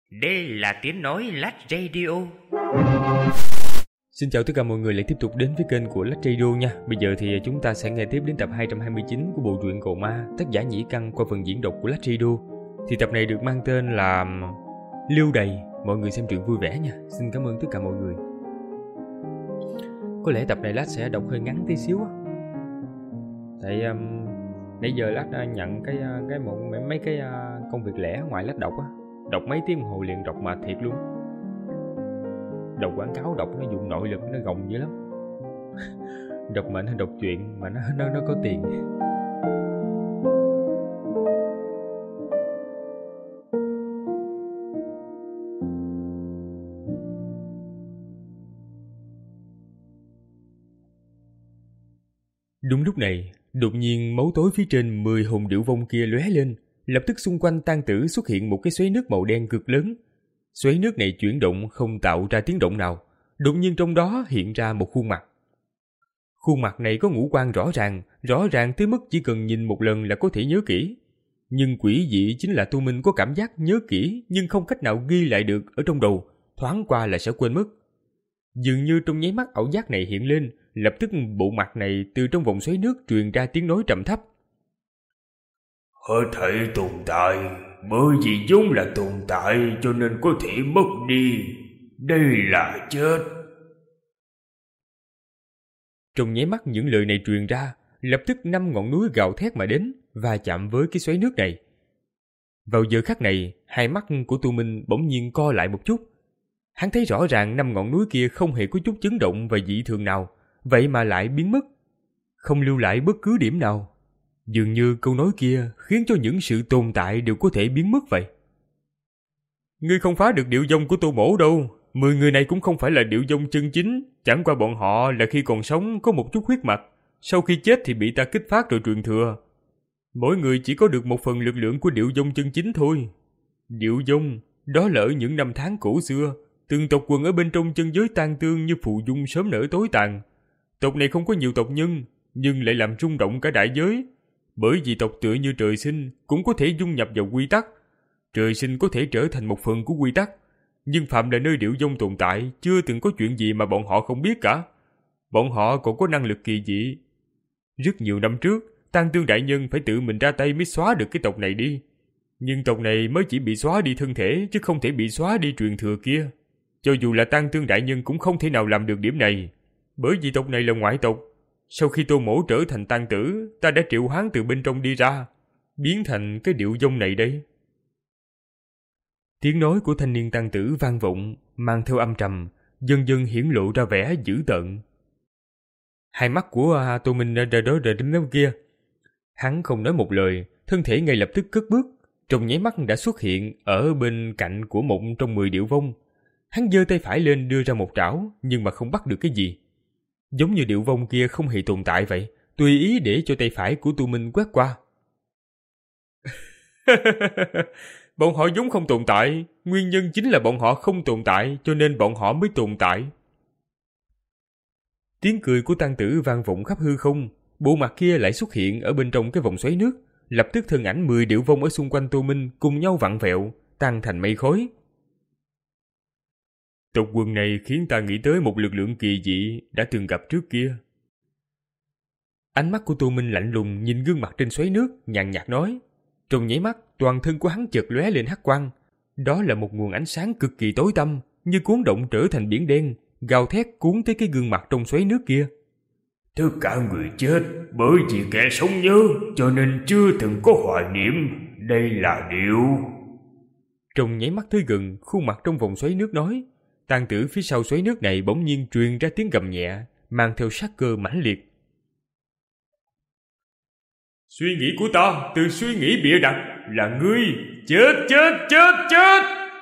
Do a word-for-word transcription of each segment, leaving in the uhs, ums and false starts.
Đây là tiếng nói Lách Radio. Xin chào tất cả mọi người lại tiếp tục đến với kênh của Lách Radio nha. Bây giờ thì chúng ta sẽ nghe tiếp đến tập hai trăm hai mươi chín của bộ truyện Cậu Ma, tác giả Nhĩ Căn qua phần diễn đọc của Lách Radio. Thì tập này được mang tên là Lưu Đầy. Mọi người xem truyện vui vẻ nha. Xin cảm ơn tất cả mọi người. Có lẽ tập này Lách sẽ đọc hơi ngắn tí xíu á. Tại um, nãy giờ Lách uh, nhận cái uh, cái một mấy cái uh, công việc lẻ ngoài Lách đọc á. Đọc mấy tiếng đồng hồ liền đọc mà thiệt luôn. Đọc quảng cáo đọc nó dùng nội lực nó gồng dữ lắm. Đọc mệnh hay đọc chuyện mà nó nó nó có tiền. Đúng lúc này, đột nhiên máu tối phía trên mười hồn điểu vong kia lóe lên, lập tức xung quanh tang tử xuất hiện một cái xoáy nước màu đen cực lớn. Xoáy nước này chuyển động không tạo ra tiếng động nào, đột nhiên trong đó hiện ra một khuôn mặt. Khuôn mặt này có ngũ quan rõ ràng, rõ ràng tới mức chỉ cần nhìn một lần là có thể nhớ kỹ. Nhưng quỷ dị chính là Tô Minh có cảm giác nhớ kỹ nhưng không cách nào ghi lại được ở trong đầu, thoáng qua là sẽ quên mất. Dường như trong nháy mắt ảo giác này hiện lên, lập tức bộ mặt này từ trong vòng xoáy nước truyền ra tiếng nói trầm thấp. Hết thảy tồn tại, bởi vì vốn là tồn tại cho nên có thể mất đi. Đây là chết. Trong nháy mắt những lời này truyền ra, lập tức năm ngọn núi gào thét mà đến và chạm với cái xoáy nước này. Vào giờ khắc này, hai mắt của Tô Minh bỗng nhiên co lại một chút. Hắn thấy rõ ràng năm ngọn núi kia không hề có chút chấn động và dị thường nào, vậy mà lại biến mất, không lưu lại bất cứ điểm nào. Dường như câu nói kia khiến cho những sự tồn tại đều có thể biến mất vậy. Ngươi không phá được điệu vong của Tô Mỗ đâu. Mười người này cũng không phải là điệu vong chân chính. Chẳng qua bọn họ là khi còn sống có một chút huyết mạch, sau khi chết thì bị ta kích phát rồi truyền thừa. Mỗi người chỉ có được một phần lực lượng của điệu vong chân chính thôi. Điệu vong, đó là ở những năm tháng cổ xưa, từng tộc quần ở bên trong chân giới tan tương như phù dung sớm nở tối tàn. Tộc này không có nhiều tộc nhân, nhưng lại làm rung động cả đại giới. Bởi vì tộc tựa như trời sinh cũng có thể dung nhập vào quy tắc. Trời sinh có thể trở thành một phần của quy tắc, nhưng phạm là nơi điệu vong tồn tại, chưa từng có chuyện gì mà bọn họ không biết cả. Bọn họ còn có năng lực kỳ dị. Rất nhiều năm trước, Tang Tương đại nhân phải tự mình ra tay mới xóa được cái tộc này đi. Nhưng tộc này mới chỉ bị xóa đi thân thể, chứ không thể bị xóa đi truyền thừa kia. Cho dù là Tang Tương đại nhân cũng không thể nào làm được điểm này, bởi vì tộc này là ngoại tộc. Sau khi Tô Mỗ trở thành tang tử, ta đã triệu hoán từ bên trong đi ra, biến thành cái điệu vong này đây. Tiếng nói của thanh niên tang tử vang vọng, mang theo âm trầm, dần dần hiển lộ ra vẻ dữ tợn. Hai mắt của à, Tô Minh đã đó rời đến nơi kia. Hắn không nói một lời, thân thể ngay lập tức cất bước, trong nháy mắt đã xuất hiện ở bên cạnh của một trong mười điệu vong. Hắn giơ tay phải lên đưa ra một trảo, nhưng mà không bắt được cái gì. Giống như điệu vong kia không hề tồn tại vậy, tùy ý để cho tay phải của Tô Minh quét qua. Bọn họ vốn không tồn tại, nguyên nhân chính là bọn họ không tồn tại, cho nên bọn họ mới tồn tại. Tiếng cười của tang tử vang vọng khắp hư không, bộ mặt kia lại xuất hiện ở bên trong cái vòng xoáy nước, lập tức thân ảnh mười điệu vong ở xung quanh Tô Minh cùng nhau vặn vẹo, tan thành mây khói. Tộc quần này khiến ta nghĩ tới một lực lượng kỳ dị đã từng gặp trước kia. Ánh mắt của Tô Minh lạnh lùng nhìn gương mặt trên xoáy nước, nhàn nhạt nói. Trong nháy mắt, toàn thân của hắn chợt lóe lên hắc quang. Đó là một nguồn ánh sáng cực kỳ tối tăm, như cuốn động trở thành biển đen, gào thét cuốn tới cái gương mặt trong xoáy nước kia. Tất cả người chết bởi vì kẻ sống nhớ, cho nên chưa từng có hoài niệm. Đây là điều. Trong nháy mắt tới gần, khuôn mặt trong vòng xoáy nước nói. Tang tử phía sau xoáy nước này bỗng nhiên truyền ra tiếng gầm nhẹ, mang theo sát cơ mãnh liệt. Suy nghĩ của ta từ suy nghĩ bịa đặt là ngươi chết chết chết chết.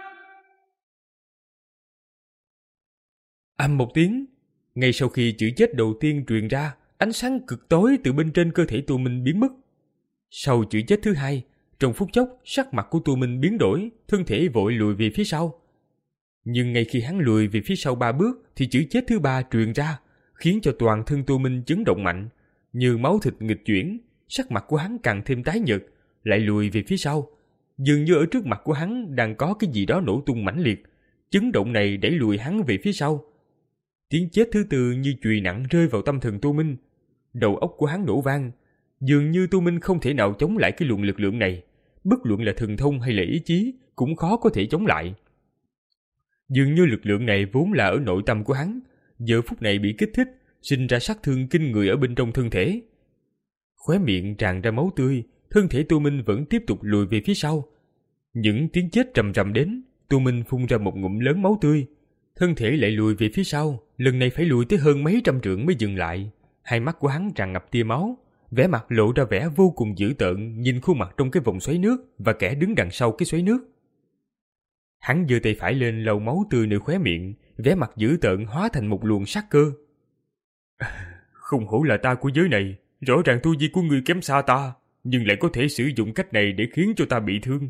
Ầm một tiếng, ngay sau khi chữ chết đầu tiên truyền ra, ánh sáng cực tối từ bên trên cơ thể Tô Minh biến mất. Sau chữ chết thứ hai, trong phút chốc sắc mặt của Tô Minh biến đổi, thân thể vội lùi về phía sau. Nhưng ngay khi hắn lùi về phía sau ba bước thì chữ chết thứ ba truyền ra, khiến cho toàn thân Tô Minh chấn động mạnh, như máu thịt nghịch chuyển, sắc mặt của hắn càng thêm tái nhợt, lại lùi về phía sau. Dường như ở trước mặt của hắn đang có cái gì đó nổ tung mãnh liệt. Chấn động này đẩy lùi hắn về phía sau. Tiếng chết thứ tư như chùy nặng rơi vào tâm thần Tô Minh. Đầu óc của hắn nổ vang. Dường như Tô Minh không thể nào chống lại cái luồng lực lượng này. Bất luận là thần thông hay là ý chí cũng khó có thể chống lại. Dường như lực lượng này vốn là ở nội tâm của hắn, giờ phút này bị kích thích, sinh ra sát thương kinh người ở bên trong thân thể. Khóe miệng tràn ra máu tươi, thân thể Tô Minh vẫn tiếp tục lùi về phía sau. Những tiếng chết trầm trầm đến, Tô Minh phun ra một ngụm lớn máu tươi. Thân thể lại lùi về phía sau, lần này phải lùi tới hơn mấy trăm trượng mới dừng lại. Hai mắt của hắn tràn ngập tia máu, vẻ mặt lộ ra vẻ vô cùng dữ tợn, nhìn khuôn mặt trong cái vòng xoáy nước và kẻ đứng đằng sau cái xoáy nước. Hắn giơ tay phải lên lau máu tươi nơi khóe miệng, vẻ mặt dữ tợn hóa thành một luồng sát cơ. Không hổ là ta của giới này, rõ ràng tu vi của ngươi kém xa ta, nhưng lại có thể sử dụng cách này để khiến cho ta bị thương.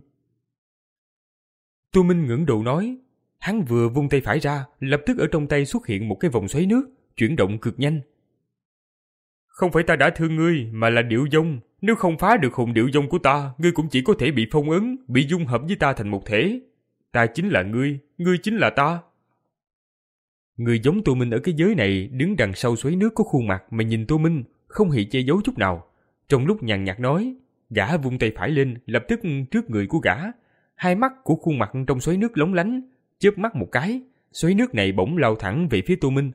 Tô Minh ngẩng đầu nói. Hắn vừa vung tay phải ra, lập tức ở trong tay xuất hiện một cái vòng xoáy nước, chuyển động cực nhanh. Không phải ta đã thương ngươi, mà là điệu dông. Nếu không phá được hồn điệu dông của ta, ngươi cũng chỉ có thể bị phong ấn, bị dung hợp với ta thành một thể. Ta chính là ngươi, ngươi chính là ta. Người giống Tô Minh ở cái giới này đứng đằng sau xoáy nước có khuôn mặt mà nhìn Tô Minh, không hề che giấu chút nào. Trong lúc nhàn nhạt nói, gã vung tay phải lên, lập tức trước người của gã. Hai mắt của khuôn mặt trong xoáy nước lóng lánh, chớp mắt một cái, xoáy nước này bỗng lao thẳng về phía Tô Minh.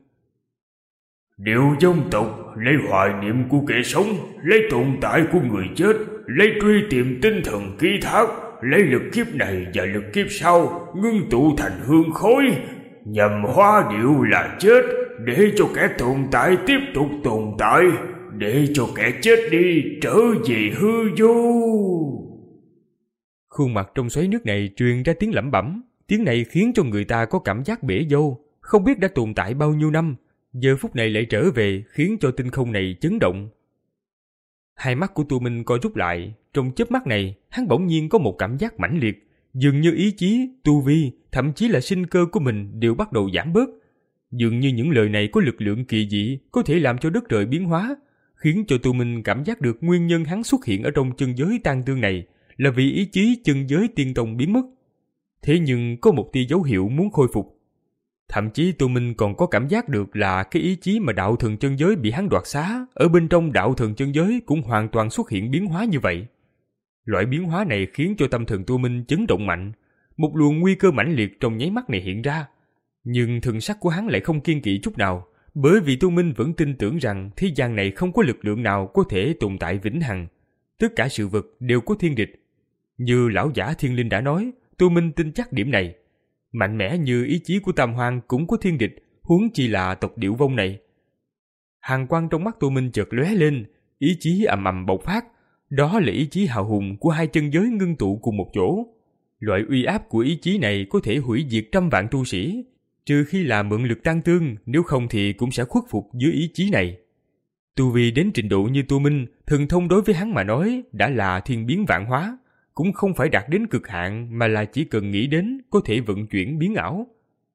Điệu dông tộc lấy hoài niệm của kẻ sống, lấy tồn tại của người chết, lấy truy tìm tinh thần ký thác, lấy lực kiếp này và lực kiếp sau ngưng tụ thành hương khói, nhằm hóa điệu là chết, để cho kẻ tồn tại tiếp tục tồn tại, để cho kẻ chết đi trở về hư vô. Khuôn mặt trong xoáy nước này truyền ra tiếng lẩm bẩm. Tiếng này khiến cho người ta có cảm giác bể dâu, không biết đã tồn tại bao nhiêu năm, giờ phút này lại trở về khiến cho tinh không này chấn động. Hai mắt của Tô Minh co rút lại, trong chớp mắt này, hắn bỗng nhiên có một cảm giác mãnh liệt, dường như ý chí, tu vi, thậm chí là sinh cơ của mình đều bắt đầu giảm bớt. Dường như những lời này có lực lượng kỳ dị, có thể làm cho đất trời biến hóa, khiến cho Tô Minh cảm giác được nguyên nhân hắn xuất hiện ở trong chân giới tan tương này là vì ý chí chân giới tiên tông biến mất. Thế nhưng có một tia dấu hiệu muốn khôi phục. Thậm chí Tô Minh còn có cảm giác được là cái ý chí mà đạo thần chân giới bị hắn đoạt xá, ở bên trong đạo thần chân giới cũng hoàn toàn xuất hiện biến hóa như vậy. Loại biến hóa này khiến cho tâm thần Tô Minh chấn động mạnh, một luồng nguy cơ mãnh liệt trong nháy mắt này hiện ra. Nhưng thần sắc của hắn lại không kiên kỵ chút nào, bởi vì Tô Minh vẫn tin tưởng rằng thế gian này không có lực lượng nào có thể tồn tại vĩnh hằng. Tất cả sự vật đều có thiên địch. Như lão giả Thiên Linh đã nói, Tô Minh tin chắc điểm này. Mạnh mẽ như ý chí của Tam Hoang cũng có thiên địch, huống chi là tộc Điệu Vong này. Hàn quang trong mắt Tô Minh chợt lóe lên, ý chí ầm ầm bộc phát. Đó là ý chí hào hùng của hai chân giới ngưng tụ cùng một chỗ. Loại uy áp của ý chí này có thể hủy diệt trăm vạn tu sĩ, trừ khi là mượn lực tăng tương, nếu không thì cũng sẽ khuất phục dưới ý chí này. Tu vi đến trình độ như Tô Minh, thần thông đối với hắn mà nói đã là thiên biến vạn hóa, cũng không phải đạt đến cực hạn mà là chỉ cần nghĩ đến có thể vận chuyển biến ảo.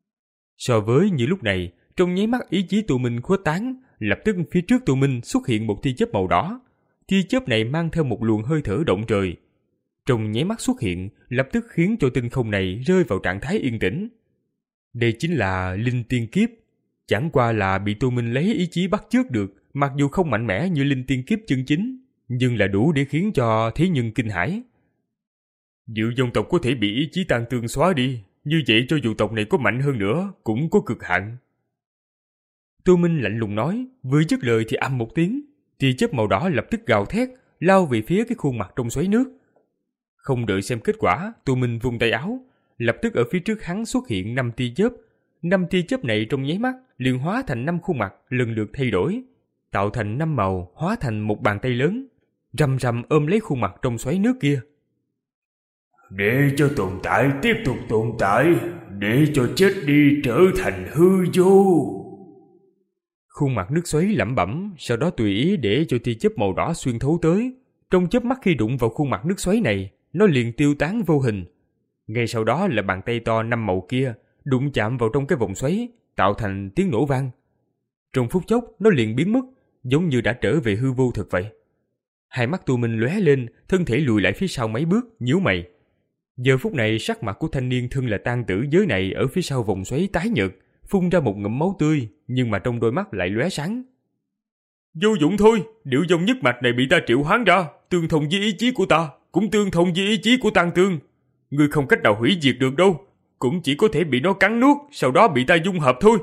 So với như lúc này, trong nháy mắt ý chí Tô Minh khuếch tán, lập tức phía trước Tô Minh xuất hiện một tia chớp màu đỏ. Tia chớp này mang theo một luồng hơi thở động trời. Trong nháy mắt xuất hiện, lập tức khiến cho tinh không này rơi vào trạng thái yên tĩnh. Đây chính là linh tiên kiếp, chẳng qua là bị Tô Minh lấy ý chí bắt chước được, mặc dù không mạnh mẽ như linh tiên kiếp chân chính, nhưng là đủ để khiến cho thế nhân kinh hãi. Điệu dông tộc có thể bị ý chí tan tương xóa đi, như vậy cho dù tộc này có mạnh hơn nữa cũng có cực hạn. Tô Minh lạnh lùng nói, vừa dứt lời thì ầm một tiếng, tia chớp màu đỏ lập tức gào thét, lao về phía cái khuôn mặt trong xoáy nước. Không đợi xem kết quả, Tô Minh vung tay áo, lập tức ở phía trước hắn xuất hiện năm tia chớp. Năm tia chớp này trong nháy mắt liền hóa thành năm khuôn mặt lần lượt thay đổi, tạo thành năm màu, hóa thành một bàn tay lớn, rầm rầm ôm lấy khuôn mặt trong xoáy nước kia. Để cho tồn tại tiếp tục tồn tại, để cho chết đi trở thành hư vô. Khuôn mặt nước xoáy lẩm bẩm, sau đó tùy ý để cho tia chớp màu đỏ xuyên thấu tới. Trong chớp mắt khi đụng vào khuôn mặt nước xoáy này, nó liền tiêu tán vô hình. Ngay sau đó là bàn tay to năm màu kia đụng chạm vào trong cái vòng xoáy, tạo thành tiếng nổ vang. Trong phút chốc nó liền biến mất, giống như đã trở về hư vô thực vậy. Hai mắt Tô Minh lóe lên, thân thể lùi lại phía sau mấy bước, nhíu mày. Giờ phút này sắc mặt của thanh niên thân là tang tử giới này ở phía sau vòng xoáy tái nhợt, phun ra một ngụm máu tươi, nhưng mà trong đôi mắt lại lóe sáng. Vô dụng thôi, điệu dông nhất mạch này bị ta triệu hoán ra, tương thông với ý chí của ta, cũng tương thông với ý chí của Tang Tương. Ngươi không cách nào hủy diệt được đâu, cũng chỉ có thể bị nó cắn nuốt, sau đó bị ta dung hợp thôi.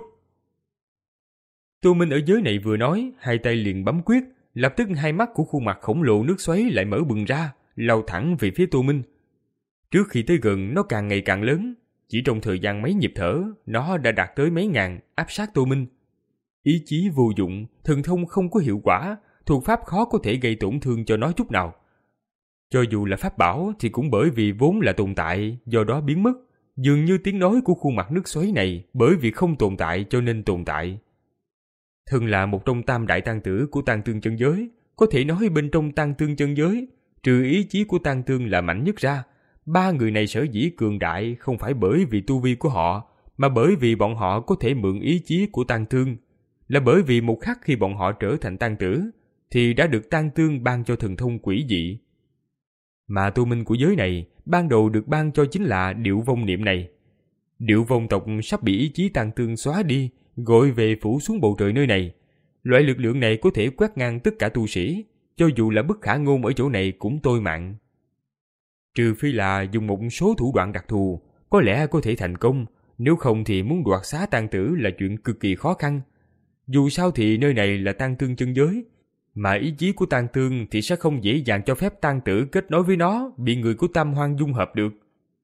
Tô Minh ở giới này vừa nói, hai tay liền bấm quyết, lập tức hai mắt của khuôn mặt khổng lồ nước xoáy lại mở bừng ra, lao thẳng về phía Tô Minh. Trước khi tới gần, nó càng ngày càng lớn, chỉ trong thời gian mấy nhịp thở, nó đã đạt tới mấy ngàn, áp sát Tô Minh. Ý chí vô dụng, thần thông không có hiệu quả, thuật pháp khó có thể gây tổn thương cho nó chút nào. Cho dù là pháp bảo thì cũng bởi vì vốn là tồn tại, do đó biến mất. Dường như tiếng nói của khuôn mặt nước xoáy này bởi vì không tồn tại cho nên tồn tại. Thân là một trong tam đại tang tử của Tang Tương chân giới, có thể nói bên trong Tang Tương chân giới, trừ ý chí của Tang Tương là mạnh nhất ra, ba người này sở dĩ cường đại không phải bởi vì tu vi của họ, mà bởi vì bọn họ có thể mượn ý chí của Tang Tương, là bởi vì một khắc khi bọn họ trở thành tang tử, thì đã được Tang Tương ban cho thần thông quỷ dị. Mà tu minh của giới này, ban đầu được ban cho chính là điệu vong niệm này. Điệu vong tộc sắp bị ý chí Tang Tương xóa đi, gọi về phủ xuống bầu trời nơi này. Loại lực lượng này có thể quét ngang tất cả tu sĩ, cho dù là bất khả ngôn ở chỗ này cũng tôi mạng. Trừ phi là dùng một số thủ đoạn đặc thù, có lẽ có thể thành công, nếu không thì muốn đoạt xá tang tử là chuyện cực kỳ khó khăn. Dù sao thì nơi này là Tang Tương chân giới, mà ý chí của Tang Tương thì sẽ không dễ dàng cho phép tang tử kết nối với nó, bị người của Tam Hoang dung hợp được.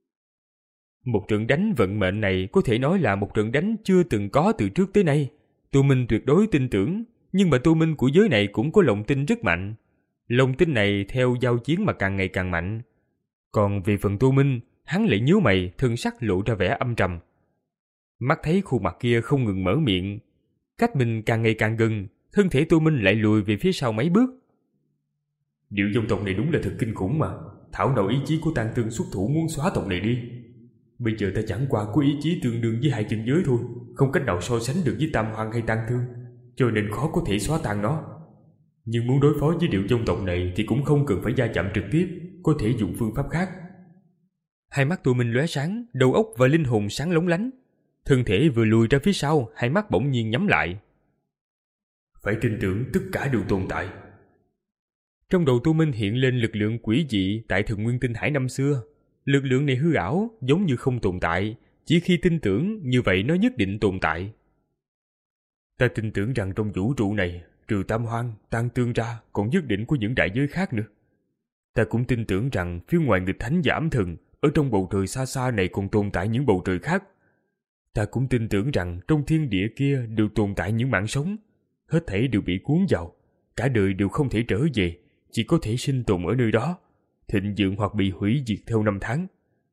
Một trận đánh vận mệnh này có thể nói là một trận đánh chưa từng có từ trước tới nay. Tu Minh tuyệt đối tin tưởng, nhưng mà tu minh của giới này cũng có lòng tin rất mạnh. Lòng tin này theo giao chiến mà càng ngày càng mạnh. Còn về phần Tu Minh, hắn lại nhíu mày, thân sắc lộ ra vẻ âm trầm. Mắt thấy khuôn mặt kia không ngừng mở miệng, cách mình càng ngày càng gần, thân thể Tu Minh lại lùi về phía sau mấy bước. Điệu dông tộc này đúng là thật kinh khủng mà. Thảo nào ý chí của Tang Tương xuất thủ muốn xóa tộc này đi. Bây giờ ta chẳng qua có ý chí tương đương với hai chân giới thôi, không cách nào so sánh được với Tam Hoang hay Tang Tương, cho nên khó có thể xóa tan nó. Nhưng muốn đối phó với điệu dông tộc này thì cũng không cần phải va chạm trực tiếp, có thể dùng phương pháp khác. Hai mắt Tu Minh lóe sáng, đầu óc và linh hồn sáng lóng lánh. Thân thể vừa lùi ra phía sau, hai mắt bỗng nhiên nhắm lại. Phải tin tưởng tất cả đều tồn tại. Trong đầu Tu Minh hiện lên lực lượng quỷ dị tại Thần Nguyên Tinh Hải năm xưa. Lực lượng này hư ảo, giống như không tồn tại, chỉ khi tin tưởng như vậy nó nhất định tồn tại. Ta tin tưởng rằng trong vũ trụ này, trừ Tam Hoang, Tang Tương ra, còn nhất định có những đại giới khác nữa. Ta cũng tin tưởng rằng phía ngoài nghịch thánh và ám thần, ở trong bầu trời xa xa này còn tồn tại những bầu trời khác. Ta cũng tin tưởng rằng trong thiên địa kia đều tồn tại những mạng sống. Hết thảy đều bị cuốn vào, cả đời đều không thể trở về, chỉ có thể sinh tồn ở nơi đó, thịnh vượng hoặc bị hủy diệt theo năm tháng.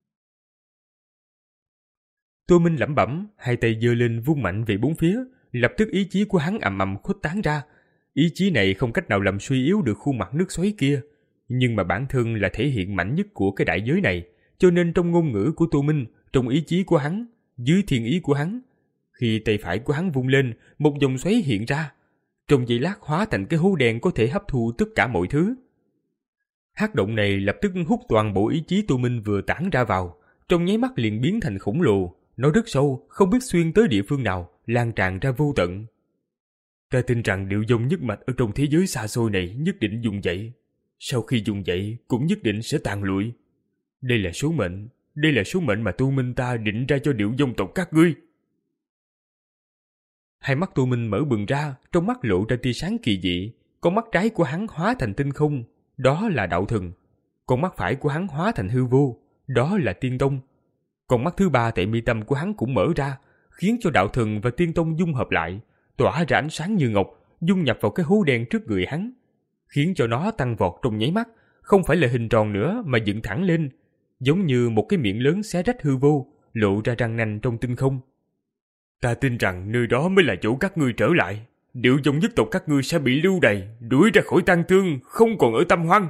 Tô Minh lẩm bẩm, hai tay giơ lên vung mạnh về bốn phía, lập tức ý chí của hắn ầm ầm khuếch tán ra. Ý chí này không cách nào làm suy yếu được khuôn mặt nước xoáy kia, nhưng mà bản thân là thể hiện mạnh nhất của cái đại giới này, cho nên trong ngôn ngữ của Tô Minh, trong ý chí của hắn, dưới thiên ý của hắn, khi tay phải của hắn vung lên, một dòng xoáy hiện ra, trong giây lát hóa thành cái hố đen có thể hấp thu tất cả mọi thứ. Hắc động này lập tức hút toàn bộ ý chí Tô Minh vừa tản ra vào, trong nháy mắt liền biến thành khổng lồ, nó rất sâu, không biết xuyên tới địa phương nào, lan tràn ra vô tận. Ta tin rằng điệu dông nhất mạch ở trong thế giới xa xôi này nhất định dùng dậy. Sau khi dùng dậy cũng nhất định sẽ tàn lụi. Đây là số mệnh, đây là số mệnh mà Tu Minh ta định ra cho điệu dông tộc các ngươi. Hai mắt Tu Minh mở bừng ra, trong mắt lộ ra tia sáng kỳ dị. Con mắt trái của hắn hóa thành tinh không, đó là đạo thần. Con mắt phải của hắn hóa thành hư vô, đó là tiên tông. Con mắt thứ ba tại mi tâm của hắn cũng mở ra, khiến cho đạo thần và tiên tông dung hợp lại, tỏa ra ánh sáng như ngọc, dung nhập vào cái hố đen trước người hắn, khiến cho nó tăng vọt trong nháy mắt, không phải là hình tròn nữa mà dựng thẳng lên, giống như một cái miệng lớn xé rách hư vô, lộ ra răng nanh trong tinh không. Ta tin rằng nơi đó mới là chỗ các ngươi trở lại. Điệu dông nhất tộc các ngươi sẽ bị lưu đày, đuổi ra khỏi Tang Tương, không còn ở Tam Hoang.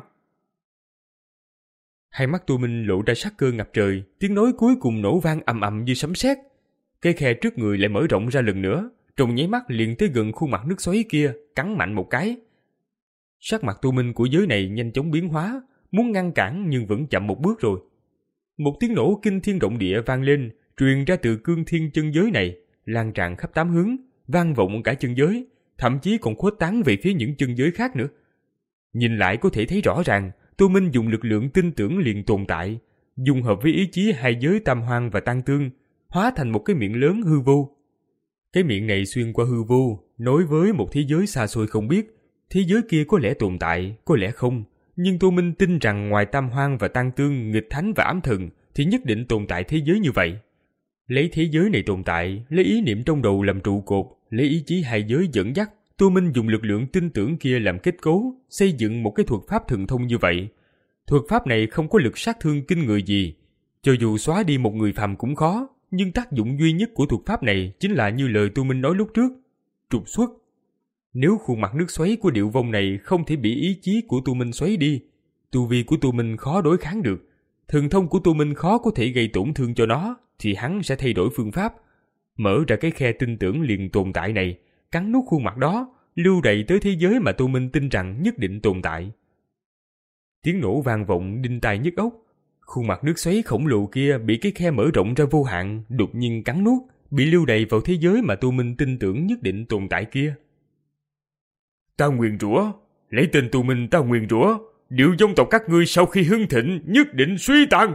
Hai mắt Tu Minh lộ ra sắc cơ ngập trời, tiếng nói cuối cùng nổ vang ầm ầm như sấm sét. Cái khe trước người lại mở rộng ra lần nữa, trong nháy mắt liền tới gần khuôn mặt nước xoáy kia, cắn mạnh một cái. Sắc mặt Tu Minh của giới này nhanh chóng biến hóa, muốn ngăn cản nhưng vẫn chậm một bước rồi. Một tiếng nổ kinh thiên động địa vang lên, truyền ra từ cương thiên chân giới này, lan tràn khắp tám hướng, vang vọng cả chân giới, thậm chí còn khuếch tán về phía những chân giới khác nữa. Nhìn lại có thể thấy rõ ràng, Tô Minh dùng lực lượng tin tưởng liền tồn tại, dung hợp với ý chí hai giới tam hoang và tăng tương, hóa thành một cái miệng lớn hư vô. Cái miệng này xuyên qua hư vô, nối với một thế giới xa xôi không biết. Thế giới kia có lẽ tồn tại, có lẽ không. Nhưng Tô Minh tin rằng ngoài tam hoang và tăng tương, nghịch thánh và ám thần thì nhất định tồn tại thế giới như vậy. Lấy thế giới này tồn tại, lấy ý niệm trong đầu làm trụ cột, lấy ý chí hai giới dẫn dắt, Tô Minh dùng lực lượng tin tưởng kia làm kết cấu, xây dựng một cái thuật pháp thần thông như vậy. Thuật pháp này không có lực sát thương kinh người gì. Cho dù xóa đi một người phàm cũng khó, nhưng tác dụng duy nhất của thuật pháp này chính là như lời Tô Minh nói lúc trước, trục xuất. Nếu khuôn mặt nước xoáy của Điệu Vong này không thể bị ý chí của Tô Minh xoáy đi, tu vi của Tô Minh khó đối kháng được, thần thông của Tô Minh khó có thể gây tổn thương cho nó, thì hắn sẽ thay đổi phương pháp, mở ra cái khe tin tưởng liền tồn tại này, cắn nuốt khuôn mặt đó, lưu đày tới thế giới mà Tô Minh tin rằng nhất định tồn tại. Tiếng nổ vang vọng đinh tai nhức óc. Khuôn mặt nước xoáy khổng lồ kia bị cái khe mở rộng ra vô hạn, đột nhiên cắn nuốt, bị lưu đày vào thế giới mà Tô Minh tin tưởng nhất định tồn tại kia. Ta nguyền rủa, lấy tên Tô Minh ta nguyền rủa, Điệu Vong tộc các ngươi sau khi hưng thịnh nhất định suy tàn.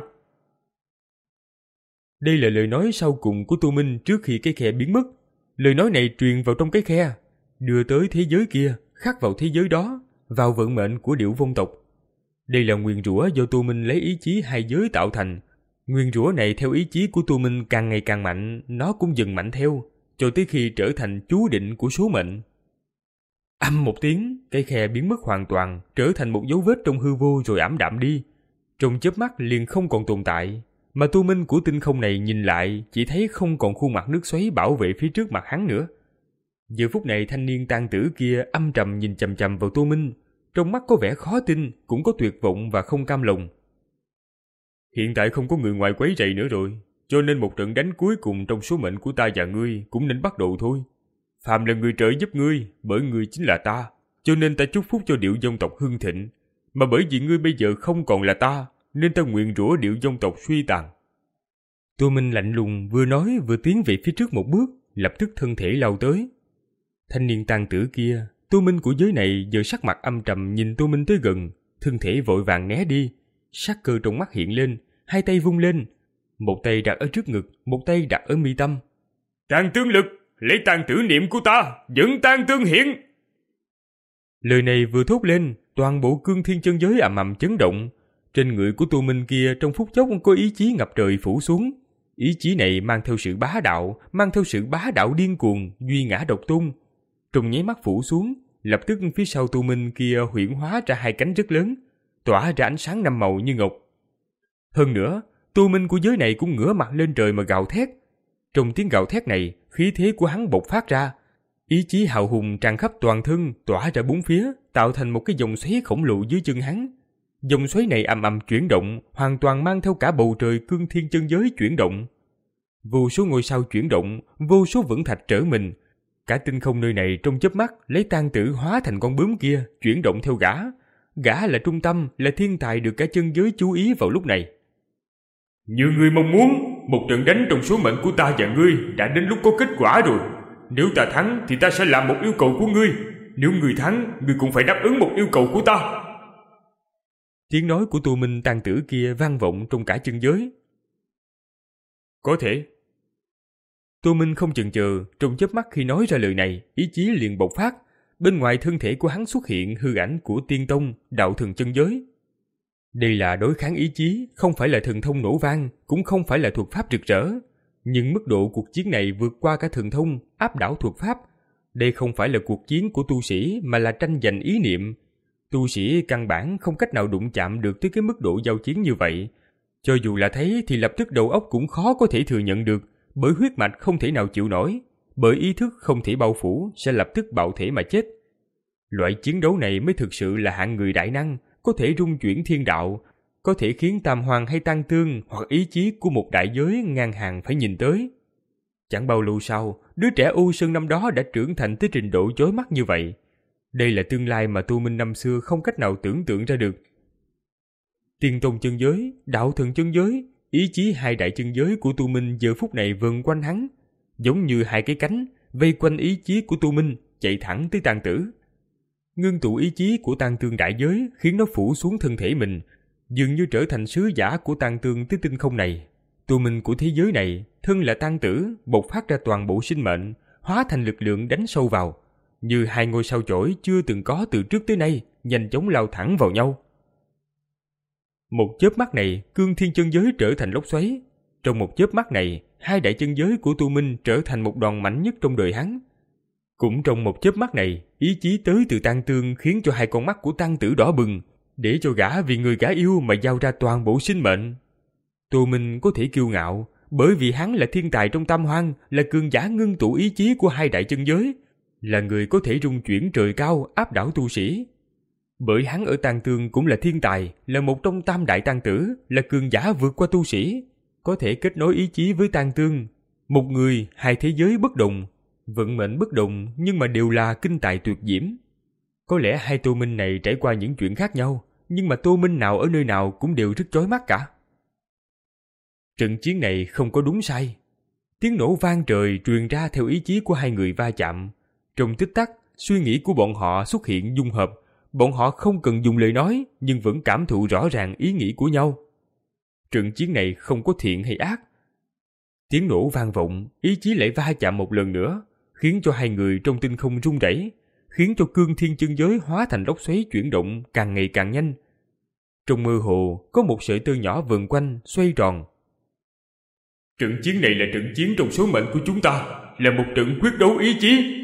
Đây là lời nói sau cùng của Tô Minh trước khi cái khe biến mất. Lời nói này truyền vào trong cái khe, đưa tới thế giới kia, khắc vào thế giới đó, vào vận mệnh của Điệu Vong tộc. Đây là nguyền rủa do Tô Minh lấy ý chí hai giới tạo thành. Nguyền rủa này theo ý chí của Tô Minh càng ngày càng mạnh, nó cũng dần mạnh theo, cho tới khi trở thành chú định của số mệnh. Âm một tiếng, cái khe biến mất hoàn toàn, trở thành một dấu vết trong hư vô rồi ảm đạm đi. Trong chớp mắt liền không còn tồn tại, mà Tô Minh của tinh không này nhìn lại chỉ thấy không còn khuôn mặt nước xoáy bảo vệ phía trước mặt hắn nữa. Giờ phút này thanh niên tang tử kia âm trầm nhìn chằm chằm vào Tô Minh, trong mắt có vẻ khó tin, cũng có tuyệt vọng và không cam lòng. Hiện tại không có người ngoài quấy rầy nữa rồi, cho nên một trận đánh cuối cùng trong số mệnh của ta và ngươi cũng nên bắt đầu thôi. Phàm là người trợ giúp ngươi, bởi ngươi chính là ta, cho nên ta chúc phúc cho Điệu Vong tộc hưng thịnh. Mà bởi vì ngươi bây giờ không còn là ta, nên ta nguyện rủa Điệu Vong tộc suy tàn. Tô Minh lạnh lùng vừa nói vừa tiến về phía trước một bước, lập tức thân thể lao tới. Thanh niên tang tử kia, Tô Minh của giới này giờ sắc mặt âm trầm nhìn Tô Minh tới gần, thân thể vội vàng né đi, sắc cơ trong mắt hiện lên, hai tay vung lên, một tay đặt ở trước ngực, một tay đặt ở mi tâm. Tang tướng lực, lấy tang tử niệm của ta, dẫn tang tương hiện. Lời này vừa thốt lên, toàn bộ cương thiên chân giới ầm ầm chấn động. Trên người của Tô Minh kia trong phút chốc có ý chí ngập trời phủ xuống. Ý chí này mang theo sự bá đạo, mang theo sự bá đạo điên cuồng, duy ngã độc tôn. Trong nháy mắt phủ xuống, lập tức phía sau Tô Minh kia huyễn hóa ra hai cánh rất lớn, tỏa ra ánh sáng năm màu như ngọc. Hơn nữa, Tô Minh của giới này cũng ngửa mặt lên trời mà gào thét. Trong tiếng gào thét này, khí thế của hắn bộc phát ra, ý chí hào hùng tràn khắp toàn thân, tỏa ra bốn phía, tạo thành một cái dòng xoáy khổng lồ dưới chân hắn. Dòng xoáy này ầm ầm chuyển động, hoàn toàn mang theo cả bầu trời cương thiên chân giới chuyển động. Vô số ngôi sao chuyển động, vô số vững thạch trở mình. Cả tinh không nơi này trong chớp mắt lấy tang tử hóa thành con bướm kia, chuyển động theo gã. Gã là trung tâm, là thiên tài được cả chân giới chú ý vào lúc này. Như ngươi mong muốn, một trận đánh trong số mệnh của ta và ngươi đã đến lúc có kết quả rồi. Nếu ta thắng thì ta sẽ làm một yêu cầu của ngươi. Nếu ngươi thắng, ngươi cũng phải đáp ứng một yêu cầu của ta. Tiếng nói của Tô Minh tang tử kia vang vọng trong cả chân giới. Có thể. Tô Minh không chần chờ, trong chớp mắt khi nói ra lời này, ý chí liền bộc phát. Bên ngoài thân thể của hắn xuất hiện hư ảnh của tiên tông, đạo thần chân giới. Đây là đối kháng ý chí, không phải là thần thông nổ vang, cũng không phải là thuật pháp rực rỡ. Nhưng mức độ cuộc chiến này vượt qua cả thần thông, áp đảo thuật pháp. Đây không phải là cuộc chiến của tu sĩ mà là tranh giành ý niệm. Tu sĩ căn bản không cách nào đụng chạm được tới cái mức độ giao chiến như vậy. Cho dù là thấy thì lập tức đầu óc cũng khó có thể thừa nhận được, bởi huyết mạch không thể nào chịu nổi, bởi ý thức không thể bao phủ sẽ lập tức bạo thể mà chết. Loại chiến đấu này mới thực sự là hạng người đại năng, có thể rung chuyển thiên đạo, có thể khiến tam hoàng hay tăng tương hoặc ý chí của một đại giới ngang hàng phải nhìn tới. Chẳng bao lâu sau, đứa trẻ U Sơn năm đó đã trưởng thành tới trình độ chói mắt như vậy. Đây là tương lai mà Tô Minh năm xưa không cách nào tưởng tượng ra được. Tiên tông chân giới, đạo thần chân giới, ý chí hai đại chân giới của Tu Minh giờ phút này vần quanh hắn, giống như hai cái cánh vây quanh ý chí của Tu Minh chạy thẳng tới Tang Tử. Ngưng tụ ý chí của Tang Tương đại giới khiến nó phủ xuống thân thể mình, dường như trở thành sứ giả của Tang Tương tới tinh không này. Tu Minh của thế giới này, thân là Tang Tử, bộc phát ra toàn bộ sinh mệnh, hóa thành lực lượng đánh sâu vào, như hai ngôi sao chổi chưa từng có từ trước tới nay, nhanh chóng lao thẳng vào nhau. Một chớp mắt này, cương thiên chân giới trở thành lốc xoáy. Trong một chớp mắt này, hai đại chân giới của Tu Minh trở thành một đòn mạnh nhất trong đời hắn. Cũng trong một chớp mắt này, ý chí tới từ Tang Tương khiến cho hai con mắt của Tang Tử đỏ bừng, để cho gã vì người gã yêu mà giao ra toàn bộ sinh mệnh. Tu Minh có thể kiêu ngạo, bởi vì hắn là thiên tài trong tam hoang, là cường giả ngưng tụ ý chí của hai đại chân giới, là người có thể rung chuyển trời cao áp đảo tu sĩ. Bởi hắn ở Tang Tương cũng là thiên tài, là một trong tam đại Tang Tử, là cường giả vượt qua tu sĩ, có thể kết nối ý chí với Tang Tương. Một người, hai thế giới bất đồng, vận mệnh bất đồng, nhưng mà đều là kinh tài tuyệt diễm. Có lẽ hai Tô Minh này trải qua những chuyện khác nhau, nhưng mà Tô Minh nào ở nơi nào cũng đều rất chói mắt cả. Trận chiến này không có đúng sai. Tiếng nổ vang trời truyền ra theo ý chí của hai người va chạm. Trong tích tắc, suy nghĩ của bọn họ xuất hiện dung hợp. Bọn họ không cần dùng lời nói, nhưng vẫn cảm thụ rõ ràng ý nghĩ của nhau. Trận chiến này không có thiện hay ác. Tiếng nổ vang vọng, ý chí lại va chạm một lần nữa, khiến cho hai người trong tinh không rung rẩy, khiến cho cương thiên chân giới hóa thành lốc xoáy chuyển động càng ngày càng nhanh. Trong mơ hồ, có một sợi tơ nhỏ vần quanh, xoay tròn. Trận chiến này là trận chiến trong số mệnh của chúng ta, là một trận quyết đấu ý chí.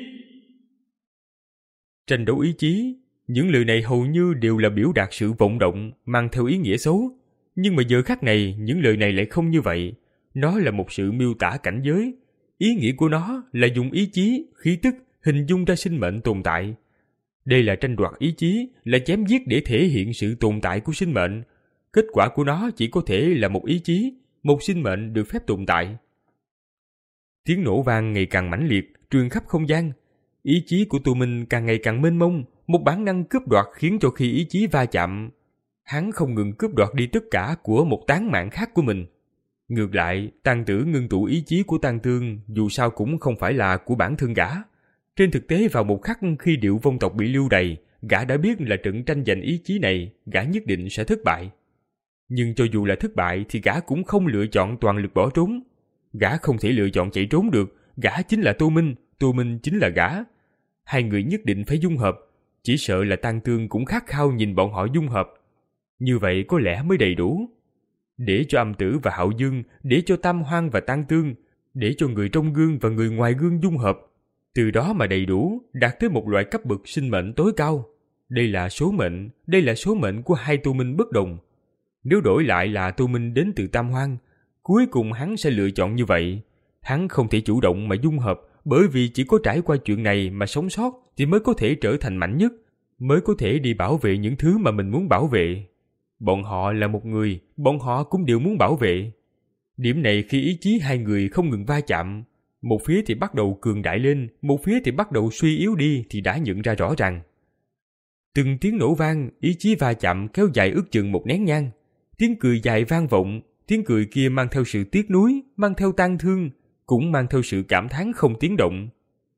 Tranh đấu ý chí, những lời này hầu như đều là biểu đạt sự vọng động, mang theo ý nghĩa xấu. Nhưng mà giờ khắc này, những lời này lại không như vậy. Nó là một sự miêu tả cảnh giới. Ý nghĩa của nó là dùng ý chí, khí tức, hình dung ra sinh mệnh tồn tại. Đây là tranh đoạt ý chí, là chém giết để thể hiện sự tồn tại của sinh mệnh. Kết quả của nó chỉ có thể là một ý chí, một sinh mệnh được phép tồn tại. Tiếng nổ vang ngày càng mãnh liệt, truyền khắp không gian. Ý chí của Tu Minh càng ngày càng mênh mông, một bản năng cướp đoạt khiến cho khi ý chí va chạm, hắn không ngừng cướp đoạt đi tất cả của một tán mạng khác của mình. Ngược lại, Tang Tử ngưng tụ ý chí của Tang Tương dù sao cũng không phải là của bản thân gã. Trên thực tế vào một khắc khi Điệu Vong tộc bị lưu đày, gã đã biết là trận tranh giành ý chí này, gã nhất định sẽ thất bại. Nhưng cho dù là thất bại thì gã cũng không lựa chọn toàn lực bỏ trốn. Gã không thể lựa chọn chạy trốn được, gã chính là Tô Minh, Tô Minh chính là gã. Hai người nhất định phải dung hợp, chỉ sợ là Tang Tương cũng khát khao nhìn bọn họ dung hợp. Như vậy có lẽ mới đầy đủ. Để cho Âm Tử và Hạo Dương, để cho Tam Hoang và Tang Tương, để cho người trong gương và người ngoài gương dung hợp. Từ đó mà đầy đủ, đạt tới một loại cấp bậc sinh mệnh tối cao. Đây là số mệnh, đây là số mệnh của hai Tô Minh bất đồng. Nếu đổi lại là Tô Minh đến từ Tam Hoang, cuối cùng hắn sẽ lựa chọn như vậy. Hắn không thể chủ động mà dung hợp, bởi vì chỉ có trải qua chuyện này mà sống sót thì mới có thể trở thành mạnh nhất, mới có thể đi bảo vệ những thứ mà mình muốn bảo vệ. Bọn họ là một người, bọn họ cũng đều muốn bảo vệ. Điểm này khi ý chí hai người không ngừng va chạm, một phía thì bắt đầu cường đại lên, một phía thì bắt đầu suy yếu đi thì đã nhận ra rõ ràng. Từng tiếng nổ vang, ý chí va chạm kéo dài ước chừng một nén nhang. Tiếng cười dài vang vọng, tiếng cười kia mang theo sự tiếc nuối, mang theo tang thương, cũng mang theo sự cảm thán không tiếng động.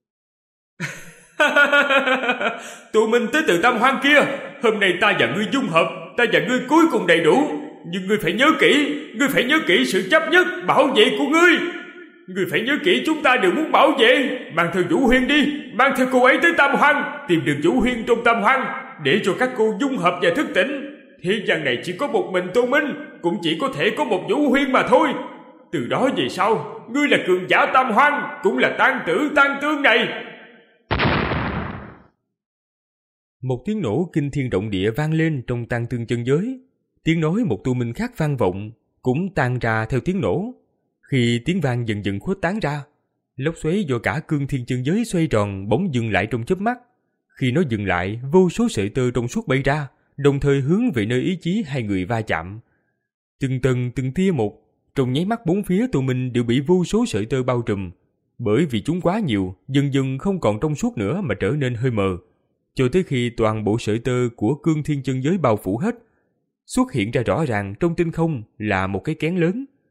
Tụi mình tới từ Tam Hoang kia, hôm nay ta và ngươi dung hợp, ta và ngươi cuối cùng đầy đủ. Nhưng ngươi phải nhớ kỹ, ngươi phải nhớ kỹ sự chấp nhất, bảo vệ của ngươi. Ngươi phải nhớ kỹ chúng ta đều muốn bảo vệ. Mang theo Vũ Huyên đi, mang theo cô ấy tới Tam Hoang, tìm được Vũ Huyên trong Tam Hoang, để cho các cô dung hợp và thức tỉnh. Thế gian này chỉ có một mình Tô Minh, cũng chỉ có thể có một Vũ Huyên mà thôi. Từ đó về sau, ngươi là cường giả Tam Hoang, cũng là Tang Tử Tang Tương này. Một tiếng nổ kinh thiên động địa vang lên trong Tang Tương chân giới. Tiếng nói một Tô Minh khác vang vọng, cũng tan ra theo tiếng nổ. Khi tiếng vang dần dần khuếch tán ra, lốc xoáy do cả cương thiên chân giới xoay tròn bỗng dừng lại trong chớp mắt. Khi nó dừng lại, vô số sợi tơ trong suốt bay ra, đồng thời hướng về nơi ý chí hai người va chạm. Từng tầng từng tia một, trong nháy mắt bốn phía Tô Minh đều bị vô số sợi tơ bao trùm. Bởi vì chúng quá nhiều, dần dần không còn trong suốt nữa mà trở nên hơi mờ, cho tới khi toàn bộ sợi tơ của cương thiên chân giới bao phủ hết. Xuất hiện ra rõ ràng trong tinh không là một cái kén lớn,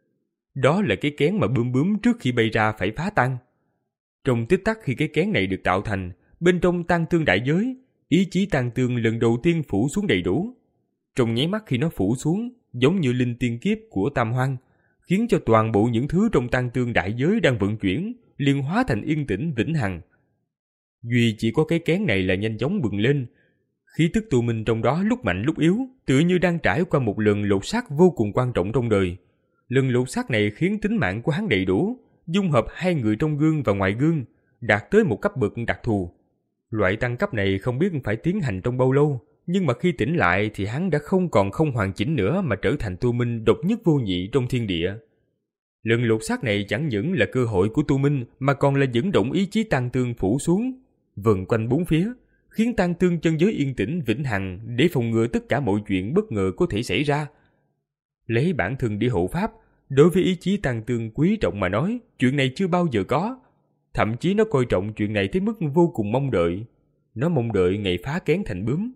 Đó là cái kén mà bươm bướm trước khi bay ra phải phá tan. Trong tích tắc khi cái kén này được tạo thành, bên trong tang tương đại giới, ý chí tang tương lần đầu tiên phủ xuống đầy đủ. Trong nháy mắt khi nó phủ xuống, giống như linh tiên kiếp của Tam Hoang, khiến cho toàn bộ những thứ trong tang tương đại giới đang vận chuyển liền hóa thành yên tĩnh vĩnh hằng. Duy chỉ có cái kén này là nhanh chóng bừng lên. Khí tức tu minh trong đó lúc mạnh lúc yếu, tựa như đang trải qua một lần lột xác vô cùng quan trọng trong đời. Lần lột xác này khiến tính mạng của hắn đầy đủ, dung hợp hai người trong gương và ngoài gương, đạt tới một cấp bậc đặc thù. Loại tăng cấp này không biết phải tiến hành trong bao lâu, nhưng mà khi tỉnh lại thì hắn đã không còn không hoàn chỉnh nữa mà trở thành tu minh độc nhất vô nhị trong thiên địa. Lần lột xác này chẳng những là cơ hội của tu minh mà còn là dẫn động ý chí tang tương phủ xuống, vần quanh bốn phía, khiến tang tương chân giới yên tĩnh vĩnh hằng để phòng ngừa tất cả mọi chuyện bất ngờ có thể xảy ra. Lấy bản thân đi hộ pháp, đối với ý chí tang tương quý trọng mà nói, chuyện này chưa bao giờ có. Thậm chí nó coi trọng chuyện này tới mức vô cùng mong đợi. Nó mong đợi ngày phá kén thành bướm.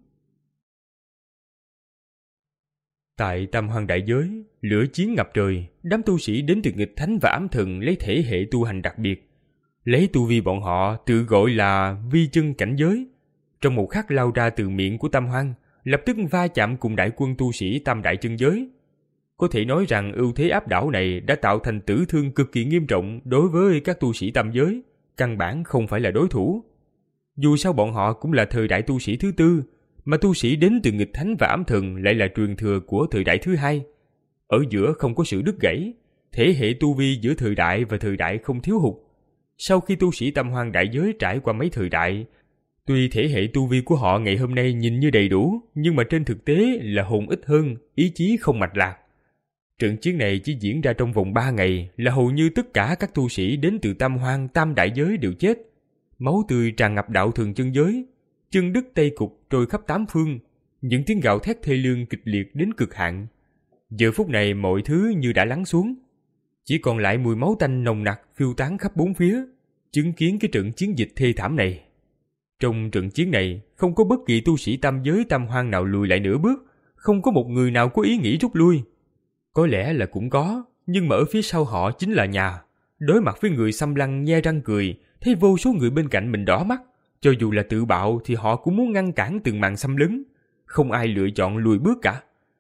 Tại Tam Hoang đại giới, lửa chiến ngập trời, đám tu sĩ đến từ nghịch thánh và ám thần lấy thể hệ tu hành đặc biệt. Lấy tu vi bọn họ tự gọi là vi chân cảnh giới. Trong một khắc lao ra từ miệng của Tam Hoang, lập tức va chạm cùng đại quân tu sĩ tam đại chân giới. Có thể nói rằng ưu thế áp đảo này đã tạo thành tử thương cực kỳ nghiêm trọng đối với các tu sĩ tam giới, căn bản không phải là đối thủ. Dù sao bọn họ cũng là thời đại tu sĩ thứ tư, mà tu sĩ đến từ nghịch thánh và ám thần lại là truyền thừa của thời đại thứ hai. Ở giữa không có sự đứt gãy, thể hệ tu vi giữa thời đại và thời đại không thiếu hụt. Sau khi tu sĩ Tam Hoang đại giới trải qua mấy thời đại, tuy thể hệ tu vi của họ ngày hôm nay nhìn như đầy đủ, nhưng mà trên thực tế là hồn ít hơn, ý chí không mạch lạc. Trận chiến này chỉ diễn ra trong vòng ba ngày là hầu như tất cả các tu sĩ đến từ Tam Hoang tam đại giới đều chết. Máu tươi tràn ngập đạo thường chân giới, chân đứt tay cục trôi khắp tám phương, những tiếng gào thét thê lương kịch liệt đến cực hạn. Giờ phút này mọi thứ như đã lắng xuống, chỉ còn lại mùi máu tanh nồng nặc phiêu tán khắp bốn phía, chứng kiến cái trận chiến dịch thê thảm này. Trong trận chiến này, không có bất kỳ tu sĩ tam giới Tam Hoang nào lùi lại nửa bước, không có một người nào có ý nghĩ rút lui. Có lẽ là cũng có, nhưng mà ở phía sau họ chính là nhà. Đối mặt với người xâm lăng nhe răng cười, thấy vô số người bên cạnh mình đỏ mắt. Cho dù là tự bạo thì họ cũng muốn ngăn cản từng màn xâm lấn. Không ai lựa chọn lùi bước cả.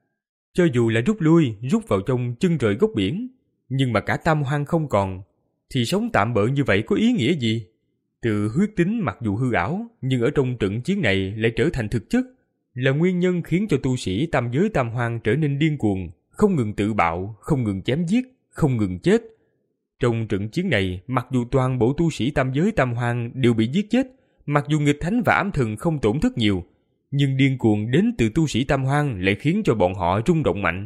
Cho dù là rút lui, rút vào trong chân trời góc biển, nhưng mà cả Tam Hoang không còn, thì sống tạm bợ như vậy có ý nghĩa gì? Từ huyết tính mặc dù hư ảo, nhưng ở trong trận chiến này lại trở thành thực chất, là nguyên nhân khiến cho tu sĩ tam giới Tam Hoang trở nên điên cuồng, không ngừng tự bạo, không ngừng chém giết, không ngừng chết. Trong trận chiến này, mặc dù toàn bộ tu sĩ tam giới Tam Hoang đều bị giết chết, mặc dù nghịch thánh và ám thần không tổn thất nhiều, nhưng điên cuồng đến từ tu sĩ Tam Hoang lại khiến cho bọn họ rung động mạnh.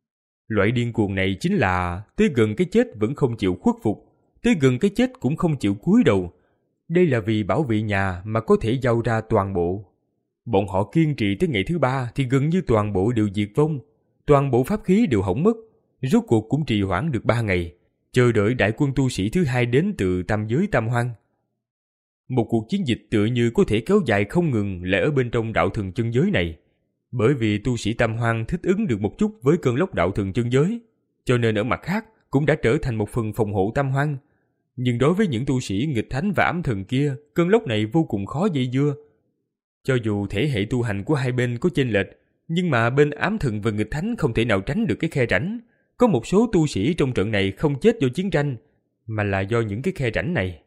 Loại điên cuồng này chính là tới gần cái chết vẫn không chịu khuất phục, tới gần cái chết cũng không chịu cúi đầu. Đây là vì bảo vệ nhà mà có thể giao ra toàn bộ. Bọn họ kiên trì tới ngày thứ ba thì gần như toàn bộ đều diệt vong, toàn bộ pháp khí đều hỏng mất. Rốt cuộc cũng trì hoãn được ba ngày, chờ đợi đại quân tu sĩ thứ hai đến từ tam giới Tam Hoang. Một cuộc chiến dịch tựa như có thể kéo dài không ngừng lại ở bên trong đạo thường chân giới này. Bởi vì tu sĩ Tam Hoang thích ứng được một chút với cơn lốc đạo thường chân giới, cho nên ở mặt khác cũng đã trở thành một phần phòng hộ Tam Hoang. Nhưng đối với những tu sĩ nghịch thánh và ám thần kia, cơn lốc này vô cùng khó dây dưa. Cho dù thể hệ tu hành của hai bên có chênh lệch, nhưng mà bên ám thần và nghịch thánh không thể nào tránh được cái khe rãnh. Có một số tu sĩ trong trận này không chết do chiến tranh, mà là do những cái khe rãnh này.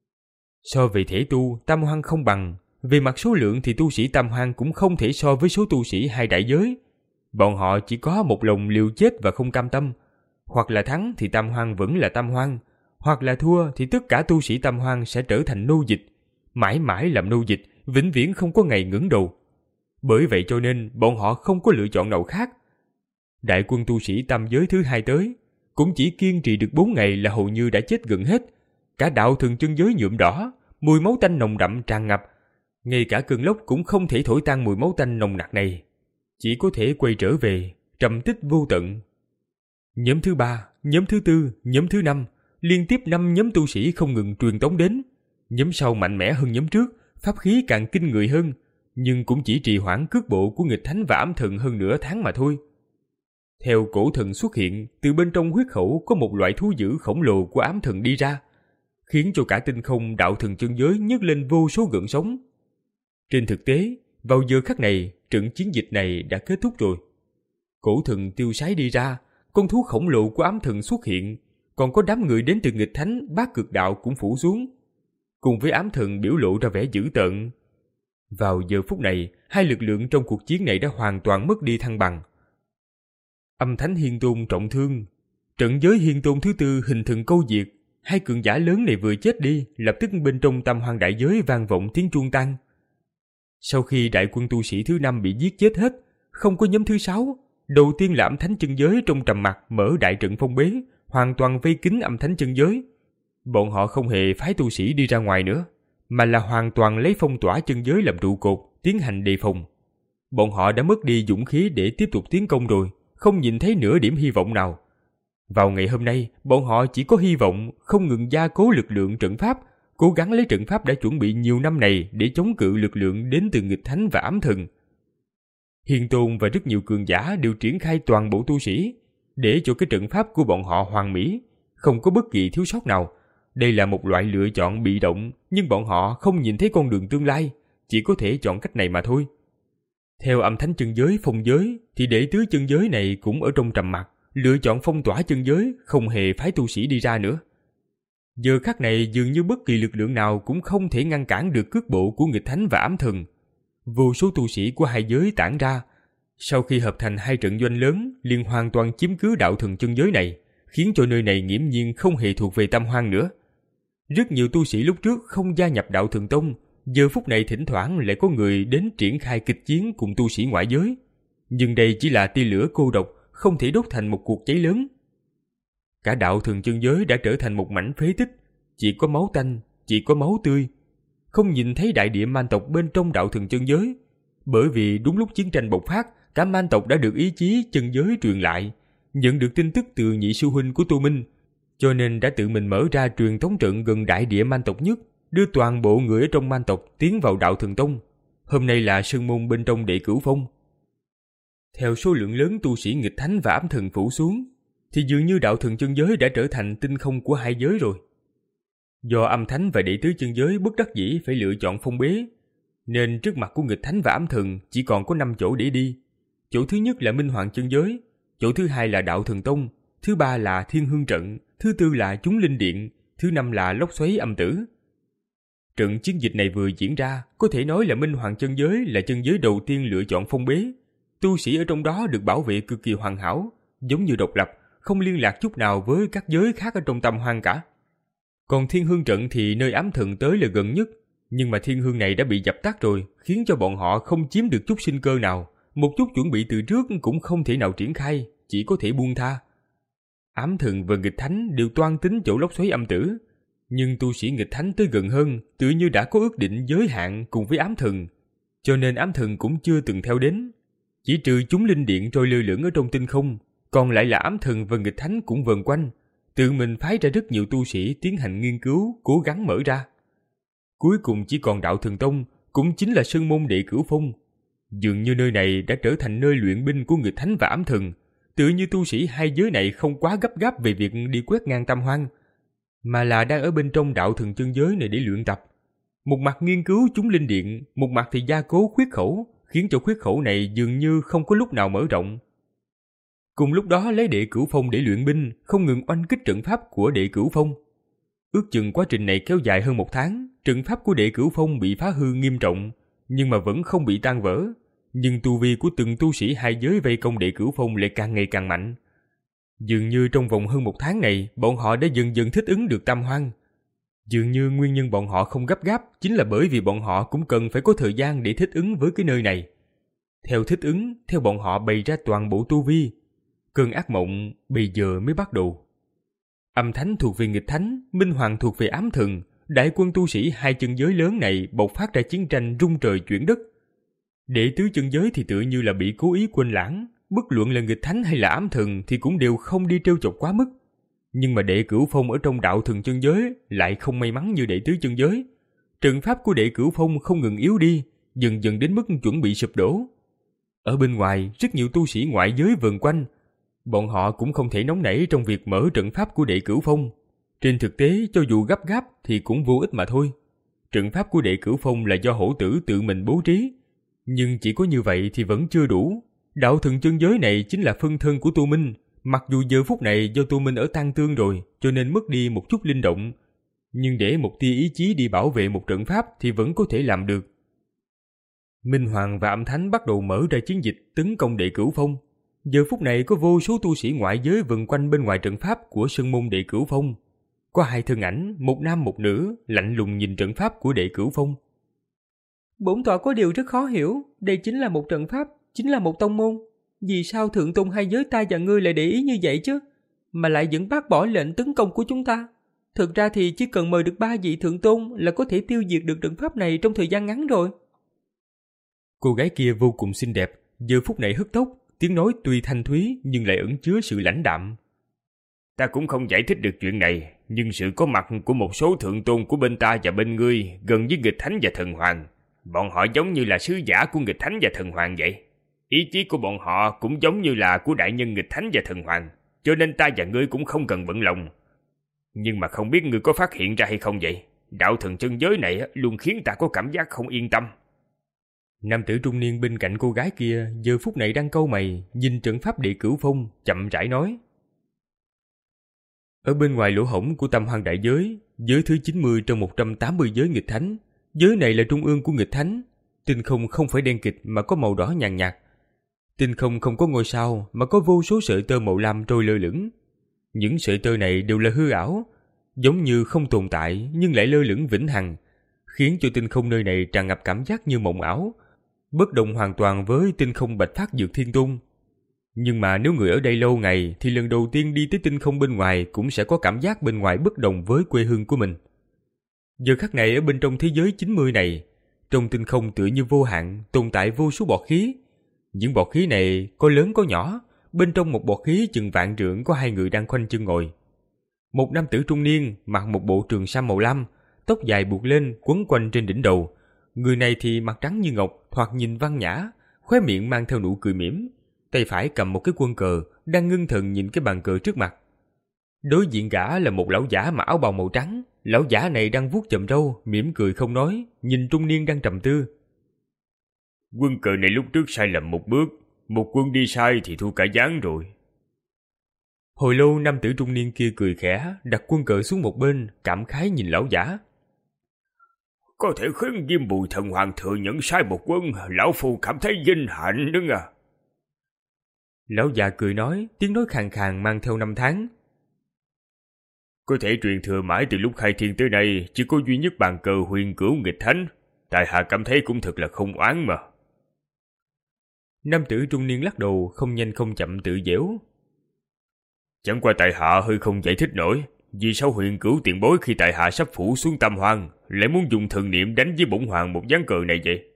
So về thể tu, Tam Hoang không bằng. Về mặt số lượng thì tu sĩ Tam Hoang cũng không thể so với số tu sĩ hai đại giới. Bọn họ chỉ có một lòng liều chết và không cam tâm. Hoặc là thắng thì Tam Hoang vẫn là Tam Hoang, hoặc là thua thì tất cả tu sĩ Tam Hoang sẽ trở thành nô dịch. Mãi mãi làm nô dịch, vĩnh viễn không có ngày ngẩng đầu. Bởi vậy cho nên bọn họ không có lựa chọn nào khác. Đại quân tu sĩ tam giới thứ hai tới, cũng chỉ kiên trì được bốn ngày là hầu như đã chết gần hết. Cả đạo thường chân giới nhuộm đỏ, mùi máu tanh nồng đậm tràn ngập. Ngay cả cơn lốc cũng không thể thổi tan mùi máu tanh nồng nặc này, chỉ có thể quay trở về, trầm tích vô tận. Nhóm thứ ba, nhóm thứ tư, nhóm thứ năm, liên tiếp năm nhóm tu sĩ không ngừng truyền tống đến. Nhóm sau mạnh mẽ hơn nhóm trước, pháp khí càng kinh người hơn, nhưng cũng chỉ trì hoãn cước bộ của nghịch thánh và ám thần hơn nửa tháng mà thôi. Theo cổ thần xuất hiện, từ bên trong huyết khẩu có một loại thú dữ khổng lồ của ám thần đi ra, khiến cho cả tinh không đạo thần chân giới nhấc lên vô số gợn sóng. Trên thực tế, vào giờ khắc này, trận chiến dịch này đã kết thúc rồi. Cổ thần tiêu sái đi ra, con thú khổng lồ của ám thần xuất hiện, còn có đám người đến từ nghịch thánh bát cực đạo cũng phủ xuống, cùng với ám thần biểu lộ ra vẻ dữ tợn. Vào giờ phút này, hai lực lượng trong cuộc chiến này đã hoàn toàn mất đi thăng bằng. Âm thánh Hiên Tôn trọng thương, trận giới Hiên Tôn thứ tư hình thần câu diệt, hai cường giả lớn này vừa chết đi, lập tức bên trong Tam Hoang đại giới vang vọng tiếng chuông tăng. Sau khi đại quân tu sĩ thứ năm bị giết chết hết, không có nhóm thứ sáu, đầu tiên là âm thánh chân giới trong trầm mặc mở đại trận phong bế, hoàn toàn vây kín âm thánh chân giới. Bọn họ không hề phái tu sĩ đi ra ngoài nữa, mà là hoàn toàn lấy phong tỏa chân giới làm trụ cột, tiến hành đề phòng. Bọn họ đã mất đi dũng khí để tiếp tục tiến công rồi, không nhìn thấy nửa điểm hy vọng nào. Vào ngày hôm nay, bọn họ chỉ có hy vọng không ngừng gia cố lực lượng trận pháp, cố gắng lấy trận pháp đã chuẩn bị nhiều năm này để chống cự lực lượng đến từ nghịch thánh và ám thần. Hiên Tôn và rất nhiều cường giả đều triển khai toàn bộ tu sĩ, để cho cái trận pháp của bọn họ hoàn mỹ, không có bất kỳ thiếu sót nào. Đây là một loại lựa chọn bị động, nhưng bọn họ không nhìn thấy con đường tương lai, chỉ có thể chọn cách này mà thôi. Theo âm thánh chân giới phong giới, thì đệ tứ chân giới này cũng ở trong trầm mặc, lựa chọn phong tỏa chân giới, không hề phái tu sĩ đi ra nữa. Giờ khắc này dường như bất kỳ lực lượng nào cũng không thể ngăn cản được cước bộ của nghịch thánh và ám thần. Vô số tu sĩ của hai giới tản ra, sau khi hợp thành hai trận doanh lớn, liền hoàn toàn chiếm cứ đạo thần chân giới này, khiến cho nơi này nghiễm nhiên không hề thuộc về Tam Hoang nữa. Rất nhiều tu sĩ lúc trước không gia nhập đạo thần tông, giờ phút này thỉnh thoảng lại có người đến triển khai kịch chiến cùng tu sĩ ngoại giới. Nhưng đây chỉ là tia lửa cô độc, không thể đốt thành một cuộc cháy lớn. Cả đạo thần chân giới đã trở thành một mảnh phế tích, chỉ có máu tanh, chỉ có máu tươi. Không nhìn thấy đại địa man tộc bên trong đạo thần chân giới, bởi vì đúng lúc chiến tranh bộc phát, cả man tộc đã được ý chí chân giới truyền lại, nhận được tin tức từ nhị sư huynh của Tu Minh, cho nên đã tự mình mở ra truyền thống trận gần đại địa man tộc nhất, đưa toàn bộ người ở trong man tộc tiến vào đạo thần tông. Hôm nay là sơn môn bên trong đệ cửu phong. Theo số lượng lớn tu sĩ nghịch thánh và ám thần phủ xuống, thì dường như đạo thần chân giới đã trở thành tinh không của hai giới rồi. Do âm thánh và đệ tứ chân giới bất đắc dĩ phải lựa chọn phong bế, nên trước mặt của nghịch thánh và ám thần chỉ còn có năm chỗ để đi. Chỗ thứ nhất là Minh Hoàng chân giới, chỗ thứ hai là đạo thần tông, thứ ba là Thiên Hương trận, thứ tư là Chúng Linh điện, thứ năm là Lốc xoáy âm tử. Trận chiến dịch này vừa diễn ra, có thể nói là Minh Hoàng chân giới là chân giới đầu tiên lựa chọn phong bế. Tu sĩ ở trong đó được bảo vệ cực kỳ hoàn hảo, giống như độc lập, không liên lạc chút nào với các giới khác ở trong Tam Hoang cả. Còn Thiên Hương trận thì nơi ám thần tới là gần nhất, nhưng mà thiên hương này đã bị dập tắt rồi, khiến cho bọn họ không chiếm được chút sinh cơ nào, một chút chuẩn bị từ trước cũng không thể nào triển khai, chỉ có thể buông tha. Ám thần và nghịch thánh đều toan tính chỗ lốc xoáy âm tử, nhưng tu sĩ nghịch thánh tới gần hơn, tự như đã có ước định giới hạn cùng với ám thần, cho nên ám thần cũng chưa từng theo đến. Chỉ trừ chúng linh điện trôi lơ lửng ở trong tinh không, còn lại là ám thần và nghịch thánh cũng vần quanh, tự mình phái ra rất nhiều tu sĩ tiến hành nghiên cứu, cố gắng mở ra. Cuối cùng chỉ còn đạo thần tông, cũng chính là sơn môn đệ cửu phong. Dường như nơi này đã trở thành nơi luyện binh của nghịch thánh và ám thần, tự như tu sĩ hai giới này không quá gấp gáp về việc đi quét ngang Tam Hoang, mà là đang ở bên trong đạo thần chân giới này để luyện tập. Một mặt nghiên cứu chúng linh điện, một mặt thì gia cố khuyết khẩu, khiến cho khuyết khẩu này dường như không có lúc nào mở rộng. Cùng lúc đó lấy đệ cửu phong để luyện binh, không ngừng oanh kích trận pháp của đệ cửu phong. Ước chừng quá trình này kéo dài hơn một tháng, trận pháp của đệ cửu phong bị phá hư nghiêm trọng, nhưng mà vẫn không bị tan vỡ. Nhưng tu vi của từng tu sĩ hai giới vây công đệ cửu phong lại càng ngày càng mạnh. Dường như trong vòng hơn một tháng này, bọn họ đã dần dần thích ứng được Tam Hoang. Dường như nguyên nhân bọn họ không gấp gáp chính là bởi vì bọn họ cũng cần phải có thời gian để thích ứng với cái nơi này. Theo thích ứng, theo bọn họ bày ra toàn bộ tu vi, cơn ác mộng bây giờ mới bắt đầu. Âm thánh thuộc về nghịch thánh, Minh Hoàng thuộc về ám thần, đại quân tu sĩ hai chân giới lớn này bộc phát ra chiến tranh rung trời chuyển đất. Đệ tứ chân giới thì tựa như là bị cố ý quên lãng, bất luận là nghịch thánh hay là ám thần thì cũng đều không đi trêu chọc quá mức. Nhưng mà đệ cửu phong ở trong đạo thần chân giới lại không may mắn như đệ tứ chân giới. Trận pháp của đệ cửu phong không ngừng yếu đi, dần dần đến mức chuẩn bị sụp đổ. Ở bên ngoài, rất nhiều tu sĩ ngoại giới vần quanh. Bọn họ cũng không thể nóng nảy trong việc mở trận pháp của Đệ Cửu Phong. Trên thực tế, cho dù gấp gáp thì cũng vô ích mà thôi. Trận pháp của Đệ Cửu Phong là do hổ tử tự mình bố trí. Nhưng chỉ có như vậy thì vẫn chưa đủ. Đạo thần chân giới này chính là phân thân của Tô Minh. Mặc dù giờ phút này do Tô Minh ở tang tương rồi, cho nên mất đi một chút linh động. Nhưng để một tia ý chí đi bảo vệ một trận pháp thì vẫn có thể làm được. Minh Hoàng và Âm Thánh bắt đầu mở ra chiến dịch tấn công Đệ Cửu Phong. Giờ phút này có vô số tu sĩ ngoại giới vần quanh bên ngoài trận pháp của sơn môn Đệ Cửu Phong. Có hai thân ảnh, một nam một nữ, lạnh lùng nhìn trận pháp của Đệ Cửu Phong. Bổn tọa có điều rất khó hiểu, đây chính là một trận pháp, chính là một tông môn. Vì sao thượng tôn hai giới ta và ngươi lại để ý như vậy chứ? Mà lại vẫn bác bỏ lệnh tấn công của chúng ta. Thực ra thì chỉ cần mời được ba vị thượng tôn là có thể tiêu diệt được trận pháp này trong thời gian ngắn rồi. Cô gái kia vô cùng xinh đẹp, giờ phút này hất tóc, tiếng nói tuy thanh thúy nhưng lại ẩn chứa sự lãnh đạm. Ta cũng không giải thích được chuyện này, nhưng sự có mặt của một số thượng tôn của bên ta và bên ngươi gần với nghịch thánh và thần hoàng. Bọn họ giống như là sứ giả của nghịch thánh và thần hoàng vậy. Ý chí của bọn họ cũng giống như là của đại nhân nghịch thánh và thần hoàng, cho nên ta và ngươi cũng không cần bận lòng. Nhưng mà không biết ngươi có phát hiện ra hay không vậy? Đạo thần chân giới này luôn khiến ta có cảm giác không yên tâm. Nam tử trung niên bên cạnh cô gái kia giờ phút này đang cau mày, nhìn trận pháp Đệ Cửu Phong, chậm rãi nói. Ở bên ngoài lỗ hổng của Tam Hoang đại giới, giới thứ chín mươi trong một trăm tám mươi giới nghịch thánh, giới này là trung ương của nghịch thánh. Tinh không không phải đen kịt mà có màu đỏ nhàn nhạt. Tinh không không có ngôi sao mà có vô số sợi tơ màu lam trôi lơ lửng. Những sợi tơ này đều là hư ảo, giống như không tồn tại nhưng lại lơ lửng vĩnh hằng, khiến cho tinh không nơi này tràn ngập cảm giác như mộng ảo, bất đồng hoàn toàn với tinh không Bạch Phát Dược Thiên Tôn. Nhưng mà nếu người ở đây lâu ngày thì lần đầu tiên đi tới tinh không bên ngoài cũng sẽ có cảm giác bên ngoài bất đồng với quê hương của mình. Giờ khắc này ở bên trong thế giới chín mươi này, trong tinh không tựa như vô hạn tồn tại vô số bọt khí. Những bọt khí này có lớn có nhỏ, bên trong một bọt khí chừng vạn trượng có hai người đang khoanh chân ngồi. Một nam tử trung niên mặc một bộ trường sam màu lam, tóc dài buộc lên quấn quanh trên đỉnh đầu. Người này thì mặt trắng như ngọc, thoạt nhìn văn nhã, khóe miệng mang theo nụ cười mỉm, tay phải cầm một cái quân cờ, đang ngưng thần nhìn cái bàn cờ trước mặt. Đối diện gã là một lão giả mặc áo bào màu trắng. Lão giả này đang vuốt chòm râu, mỉm cười không nói, nhìn trung niên đang trầm tư. Quân cờ này lúc trước sai lầm một bước, một quân đi sai thì thua cả ván rồi. Hồi lâu nam tử trung niên kia cười khẽ, đặt quân cờ xuống một bên, cảm khái nhìn lão giả. Có thể khiến Diêm Bùi thần hoàng thừa nhận sai một quân, lão phu cảm thấy vinh hạnh nữa à. Lão già cười nói, tiếng nói khàn khàn mang theo năm tháng. Có thể truyền thừa mãi từ lúc khai thiên tới nay, chỉ có duy nhất bàn cờ huyền cửu nghịch thánh. Tại hạ cảm thấy cũng thật là không oán mà. Nam tử trung niên lắc đầu, không nhanh không chậm tự giễu. Chẳng qua tại hạ hơi không giải thích nổi, vì sao huyền cửu tiền bối khi tại hạ sắp phủ xuống Tam Hoang lại muốn dùng thần niệm đánh với bổn hoàng một ván cờ này vậy?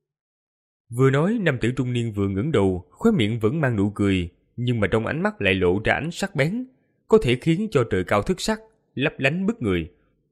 Vừa nói, nam tử trung niên vừa ngẩng đầu, khóe miệng vẫn mang nụ cười, nhưng mà trong ánh mắt lại lộ ra ánh sắc bén, có thể khiến cho trời cao thức sắc, lấp lánh bức người.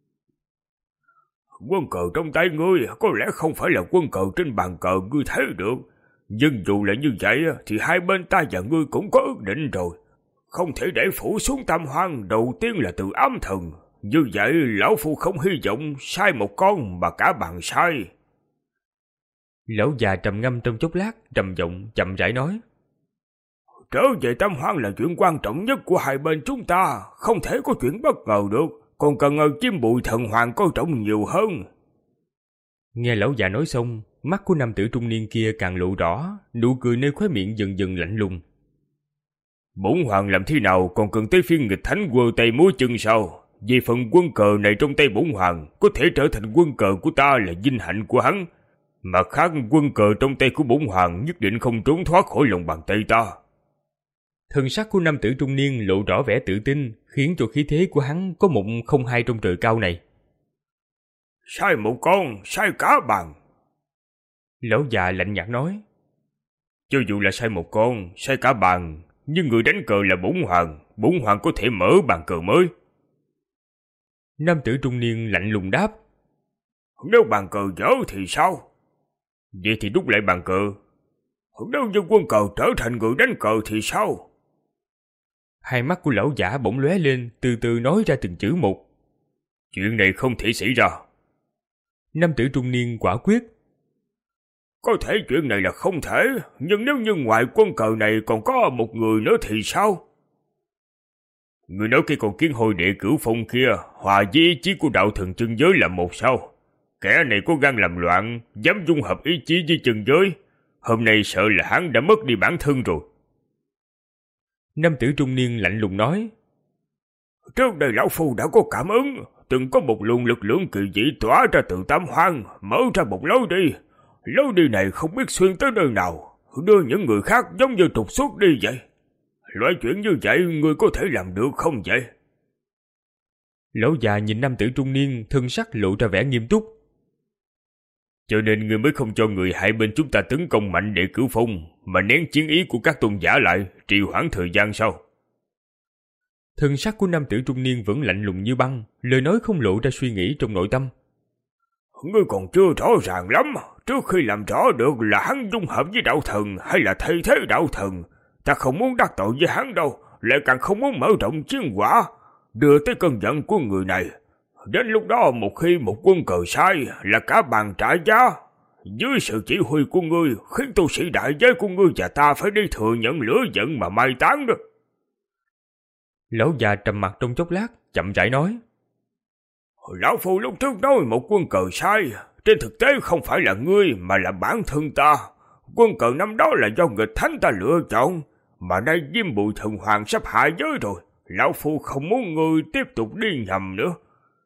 Quân cờ trong tay ngươi có lẽ không phải là quân cờ trên bàn cờ ngươi thấy được, nhưng dù là như vậy thì hai bên ta và ngươi cũng có ước định rồi. Không thể để phủ xuống Tam Hoang đầu tiên là từ ám thần. Như vậy lão phu không hy vọng sai một con mà cả bàn sai. Lão già trầm ngâm trong chốc lát, trầm giọng chậm rãi nói. Trở về Tam Hoang là chuyện quan trọng nhất của hai bên chúng ta, không thể có chuyện bất ngờ được, còn cần Diêm Bùi thần hoàng coi trọng nhiều hơn. Nghe lão già nói xong, mắt của nam tử trung niên kia càng lộ rõ, nụ cười nơi khóe miệng dần dần lạnh lùng. Bổn hoàng làm thế nào còn cần tới phiên nghịch thánh quơ tay múa chân sao? Vì phần quân cờ này trong tay bổn hoàng có thể trở thành quân cờ của ta là vinh hạnh của hắn, mà khác quân cờ trong tay của bổn hoàng nhất định không trốn thoát khỏi lòng bàn tay ta. Thân sắc của nam tử trung niên lộ rõ vẻ tự tin, khiến cho khí thế của hắn có một không hai trong trời cao này. Sai một con, sai cả bàn. Lão già lạnh nhạt nói. Cho dù là sai một con, sai cả bàn, nhưng người đánh cờ là bổn hoàng, bổn hoàng có thể mở bàn cờ mới. Nam tử trung niên lạnh lùng đáp. Nếu bàn cờ dở thì sao? Vậy thì đúc lại bàn cờ. Nếu như quân cờ trở thành người đánh cờ thì sao? Hai mắt của lão giả bỗng lóe lên, từ từ nói ra từng chữ một. Chuyện này không thể xảy ra. Nam tử trung niên quả quyết. Có thể chuyện này là không thể, nhưng nếu như ngoài quân cờ này còn có một người nữa thì sao? Người nói cái con kiến hôi đệ cửu phong kia hòa với ý chí của đạo thần chân giới là một sao? Kẻ này có gan làm loạn, dám dung hợp ý chí với chân giới. Hôm nay sợ là hắn đã mất đi bản thân rồi. Nam tử trung niên lạnh lùng nói. Trước đây lão phu đã có cảm ứng, từng có một luồng lực lượng kỳ dị tỏa ra từ tam hoang, mở ra một lối đi. Lối đi này không biết xuyên tới nơi nào, đưa những người khác giống như trục xuất đi vậy. Loại chuyện như vậy người có thể làm được không vậy? Lão già nhìn nam tử trung niên, thân sắc lộ ra vẻ nghiêm túc. Cho nên ngươi mới không cho người hai bên chúng ta tấn công mạnh để cửu phong, mà nén chiến ý của các tôn giả lại, trì hoãn thời gian sao? Thân sắc của nam tử trung niên vẫn lạnh lùng như băng, lời nói không lộ ra suy nghĩ trong nội tâm. Ngươi còn chưa rõ ràng lắm, trước khi làm rõ được là hắn dung hợp với đạo thần hay là thay thế đạo thần, ta không muốn đắc tội với hắn đâu, lại càng không muốn mở rộng chiến quả, đưa tới cơn giận của người này. Đến lúc đó một khi một quân cờ sai là cả bàn trả giá. Dưới sự chỉ huy của ngươi khiến tu sĩ đại giới của ngươi và ta phải đi thừa nhận lửa giận mà mai táng đó. Lão già trầm mặt trong chốc lát, chậm rãi nói. Lão phu lúc trước nói một quân cờ sai, trên thực tế không phải là ngươi mà là bản thân ta. Quân cờ năm đó là do nghịch thánh ta lựa chọn, mà nay Diêm Bụi Thần Hoàng sắp hạ giới rồi. Lão phu không muốn ngươi tiếp tục đi nhầm nữa.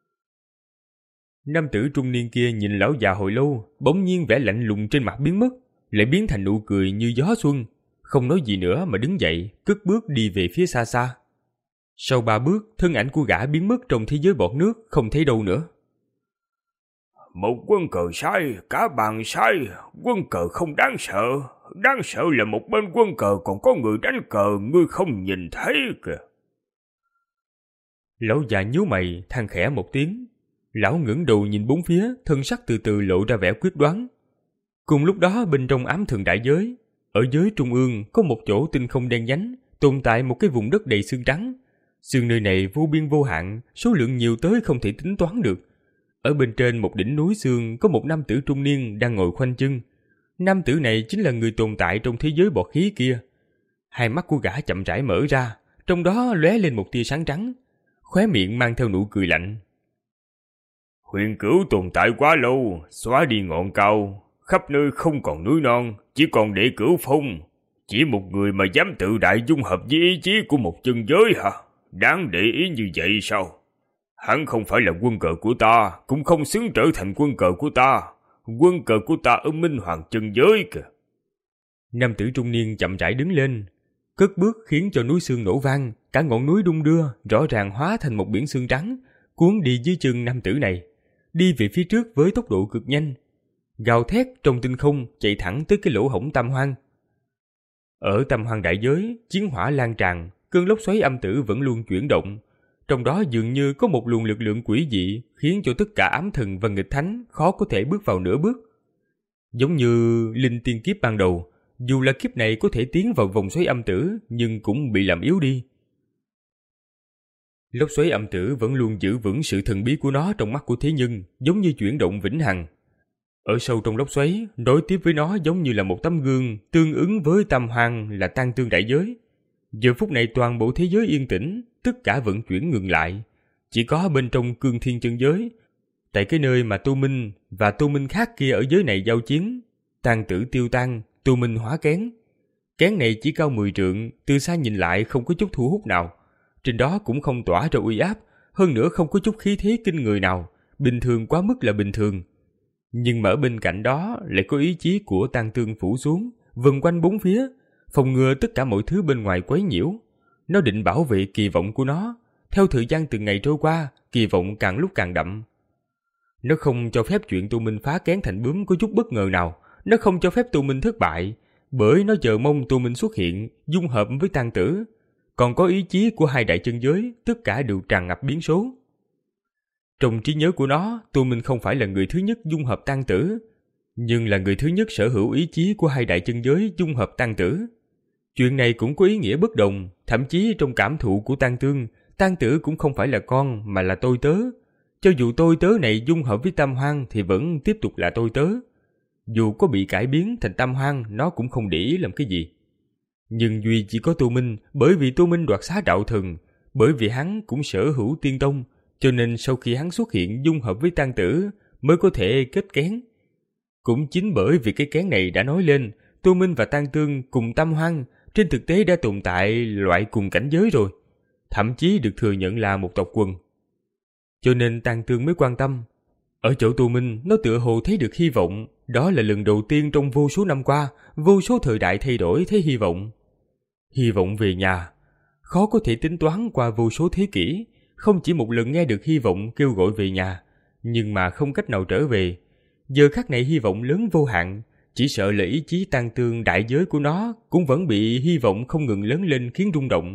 Nam tử trung niên kia nhìn lão già hồi lâu, bỗng nhiên vẻ lạnh lùng trên mặt biến mất, lại biến thành nụ cười như gió xuân, không nói gì nữa mà đứng dậy, cất bước đi về phía xa xa. Sau ba bước, thân ảnh của gã biến mất trong thế giới bọt nước, không thấy đâu nữa. Một quân cờ sai, cả bàn sai, quân cờ không đáng sợ, đáng sợ là một bên quân cờ còn có người đánh cờ ngươi không nhìn thấy kìa. Lão già nhíu mày, than khẽ một tiếng. Lão ngẩng đầu nhìn bốn phía, thân sắc từ từ lộ ra vẻ quyết đoán. Cùng lúc đó bên trong ám thần đại giới, ở giới trung ương có một chỗ tinh không đen nhánh, tồn tại một cái vùng đất đầy xương trắng. Xương nơi này vô biên vô hạn, số lượng nhiều tới không thể tính toán được. Ở bên trên một đỉnh núi xương có một nam tử trung niên đang ngồi khoanh chân. Nam tử này chính là người tồn tại trong thế giới bọt khí kia. Hai mắt của gã chậm rãi mở ra, trong đó lóe lên một tia sáng trắng, khóe miệng mang theo nụ cười lạnh. Huyền cửu tồn tại quá lâu, xóa đi ngọn cao, khắp nơi không còn núi non, chỉ còn để cửu phong. Chỉ một người mà dám tự đại dung hợp với ý chí của một chân giới hả? Đáng để ý như vậy sao? Hắn không phải là quân cờ của ta, cũng không xứng trở thành quân cờ của ta. Quân cờ của ta ở Minh Hoàng chân giới kìa. Nam tử trung niên chậm rãi đứng lên, cất bước khiến cho núi xương nổ vang, cả ngọn núi đung đưa, rõ ràng hóa thành một biển xương trắng, cuốn đi dưới chân nam tử này, đi về phía trước với tốc độ cực nhanh, gào thét trong tinh không chạy thẳng tới cái lỗ hổng tam hoang. Ở tam hoang đại giới, chiến hỏa lan tràn, cơn lốc xoáy âm tử vẫn luôn chuyển động, trong đó dường như có một luồng lực lượng quỷ dị khiến cho tất cả ám thần và nghịch thánh khó có thể bước vào nửa bước. Giống như linh tiên kiếp ban đầu, dù là kiếp này có thể tiến vào vòng xoáy âm tử nhưng cũng bị làm yếu đi. Lốc xoáy âm tử vẫn luôn giữ vững sự thần bí của nó trong mắt của thế nhân, giống như chuyển động vĩnh hằng. Ở sâu trong lốc xoáy, đối tiếp với nó giống như là một tấm gương, tương ứng với tam hoang là tan tương đại giới. Giờ phút này toàn bộ thế giới yên tĩnh, tất cả vận chuyển ngừng lại. Chỉ có bên trong cương thiên chân giới, tại cái nơi mà tu minh và tu minh khác kia ở giới này giao chiến, tàn tử tiêu tan, tu minh hóa kén. Kén này chỉ cao mười trượng, từ xa nhìn lại không có chút thu hút nào. Trên đó cũng không tỏa ra uy áp, hơn nữa không có chút khí thế kinh người nào, bình thường quá mức là bình thường. Nhưng mà ở bên cạnh đó lại có ý chí của tang tương phủ xuống, vần quanh bốn phía, phòng ngừa tất cả mọi thứ bên ngoài quấy nhiễu. Nó định bảo vệ kỳ vọng của nó. Theo thời gian từng ngày trôi qua, kỳ vọng càng lúc càng đậm. Nó không cho phép chuyện tu minh phá kén thành bướm có chút bất ngờ nào. Nó không cho phép tu minh thất bại, bởi nó chờ mong tu minh xuất hiện, dung hợp với tang tử. Còn có ý chí của hai đại chân giới, tất cả đều tràn ngập biến số. Trong trí nhớ của nó, tu minh không phải là người thứ nhất dung hợp tang tử, nhưng là người thứ nhất sở hữu ý chí của hai đại chân giới dung hợp tang tử. Chuyện này cũng có ý nghĩa bất đồng, thậm chí trong cảm thụ của Tang Tương, Tang Tử cũng không phải là con mà là tôi tớ. Cho dù tôi tớ này dung hợp với Tam Hoang thì vẫn tiếp tục là tôi tớ. Dù có bị cải biến thành Tam Hoang, nó cũng không để ý làm cái gì. Nhưng duy chỉ có Tô Minh, bởi vì Tô Minh đoạt xá đạo thần, bởi vì hắn cũng sở hữu tiên tông, cho nên sau khi hắn xuất hiện dung hợp với Tang Tử mới có thể kết kén. Cũng chính bởi vì cái kén này đã nói lên, Tô Minh và Tang Tương cùng Tam Hoang trên thực tế đã tồn tại loại cùng cảnh giới rồi, thậm chí được thừa nhận là một tộc quần. Cho nên Tang Tương mới quan tâm. Ở chỗ Tô Minh, nó tựa hồ thấy được hy vọng, đó là lần đầu tiên trong vô số năm qua, vô số thời đại thay đổi thấy hy vọng. Hy vọng về nhà, khó có thể tính toán qua vô số thế kỷ, không chỉ một lần nghe được hy vọng kêu gọi về nhà, nhưng mà không cách nào trở về. Giờ khắc này hy vọng lớn vô hạn, chỉ sợ là ý chí Tang Tương đại giới của nó cũng vẫn bị hy vọng không ngừng lớn lên khiến rung động.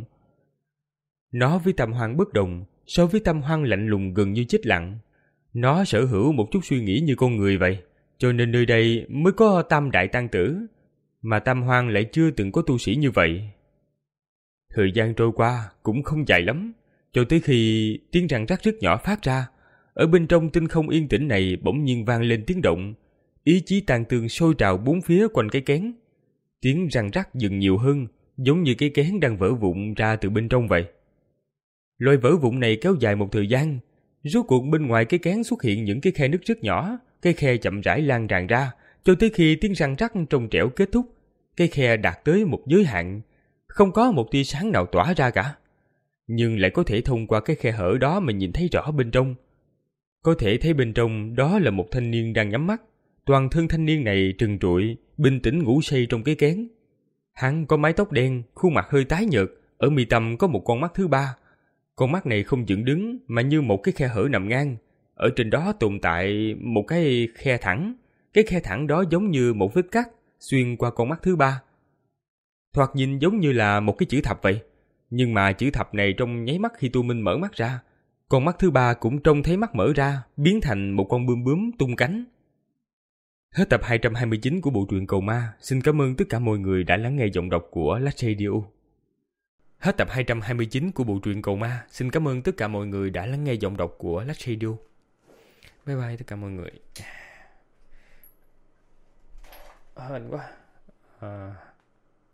Nó với Tam Hoang bất đồng, so với Tam Hoang lạnh lùng gần như chết lặng. Nó sở hữu một chút suy nghĩ như con người vậy, cho nên nơi đây mới có Tam Đại Tang Tử, mà Tam Hoang lại chưa từng có tu sĩ như vậy. Thời gian trôi qua cũng không dài lắm, cho tới khi tiếng răng rắc rất nhỏ phát ra. Ở bên trong tinh không yên tĩnh này bỗng nhiên vang lên tiếng động, ý chí Tang Tương sôi trào bốn phía quanh cái kén. Tiếng răng rắc dần nhiều hơn, giống như cái kén đang vỡ vụn ra từ bên trong vậy. Loại vỡ vụn này kéo dài một thời gian, rốt cuộc bên ngoài cái kén xuất hiện những cái khe nứt rất nhỏ, cái khe chậm rãi lan tràn ra, cho tới khi tiếng răng rắc trong trẻo kết thúc, cái khe đạt tới một giới hạn, không có một tia sáng nào tỏa ra cả, nhưng lại có thể thông qua cái khe hở đó mà nhìn thấy rõ bên trong. Có thể thấy bên trong đó là một thanh niên đang nhắm mắt, toàn thân thanh niên này trần trụi, bình tĩnh ngủ say trong cái kén. Hắn có mái tóc đen, khuôn mặt hơi tái nhợt, ở mi tâm có một con mắt thứ ba. Con mắt này không dựng đứng mà như một cái khe hở nằm ngang, ở trên đó tồn tại một cái khe thẳng, cái khe thẳng đó giống như một vết cắt xuyên qua con mắt thứ ba. Thoạt nhìn giống như là một cái chữ thập vậy, nhưng mà chữ thập này trong nháy mắt khi Tô Minh mở mắt ra, con mắt thứ ba cũng trông thấy mắt mở ra, biến thành một con bướm bướm tung cánh. Hết tập hai trăm hai mươi chín của bộ truyện Cầu Ma. Xin cảm ơn tất cả mọi người đã lắng nghe giọng đọc của Last Radio. Hết tập hai trăm hai mươi chín của bộ truyện Cầu Ma. Xin cảm ơn tất cả mọi người đã lắng nghe giọng đọc của Last Radio. Bye bye tất cả mọi người. Hên quá. À...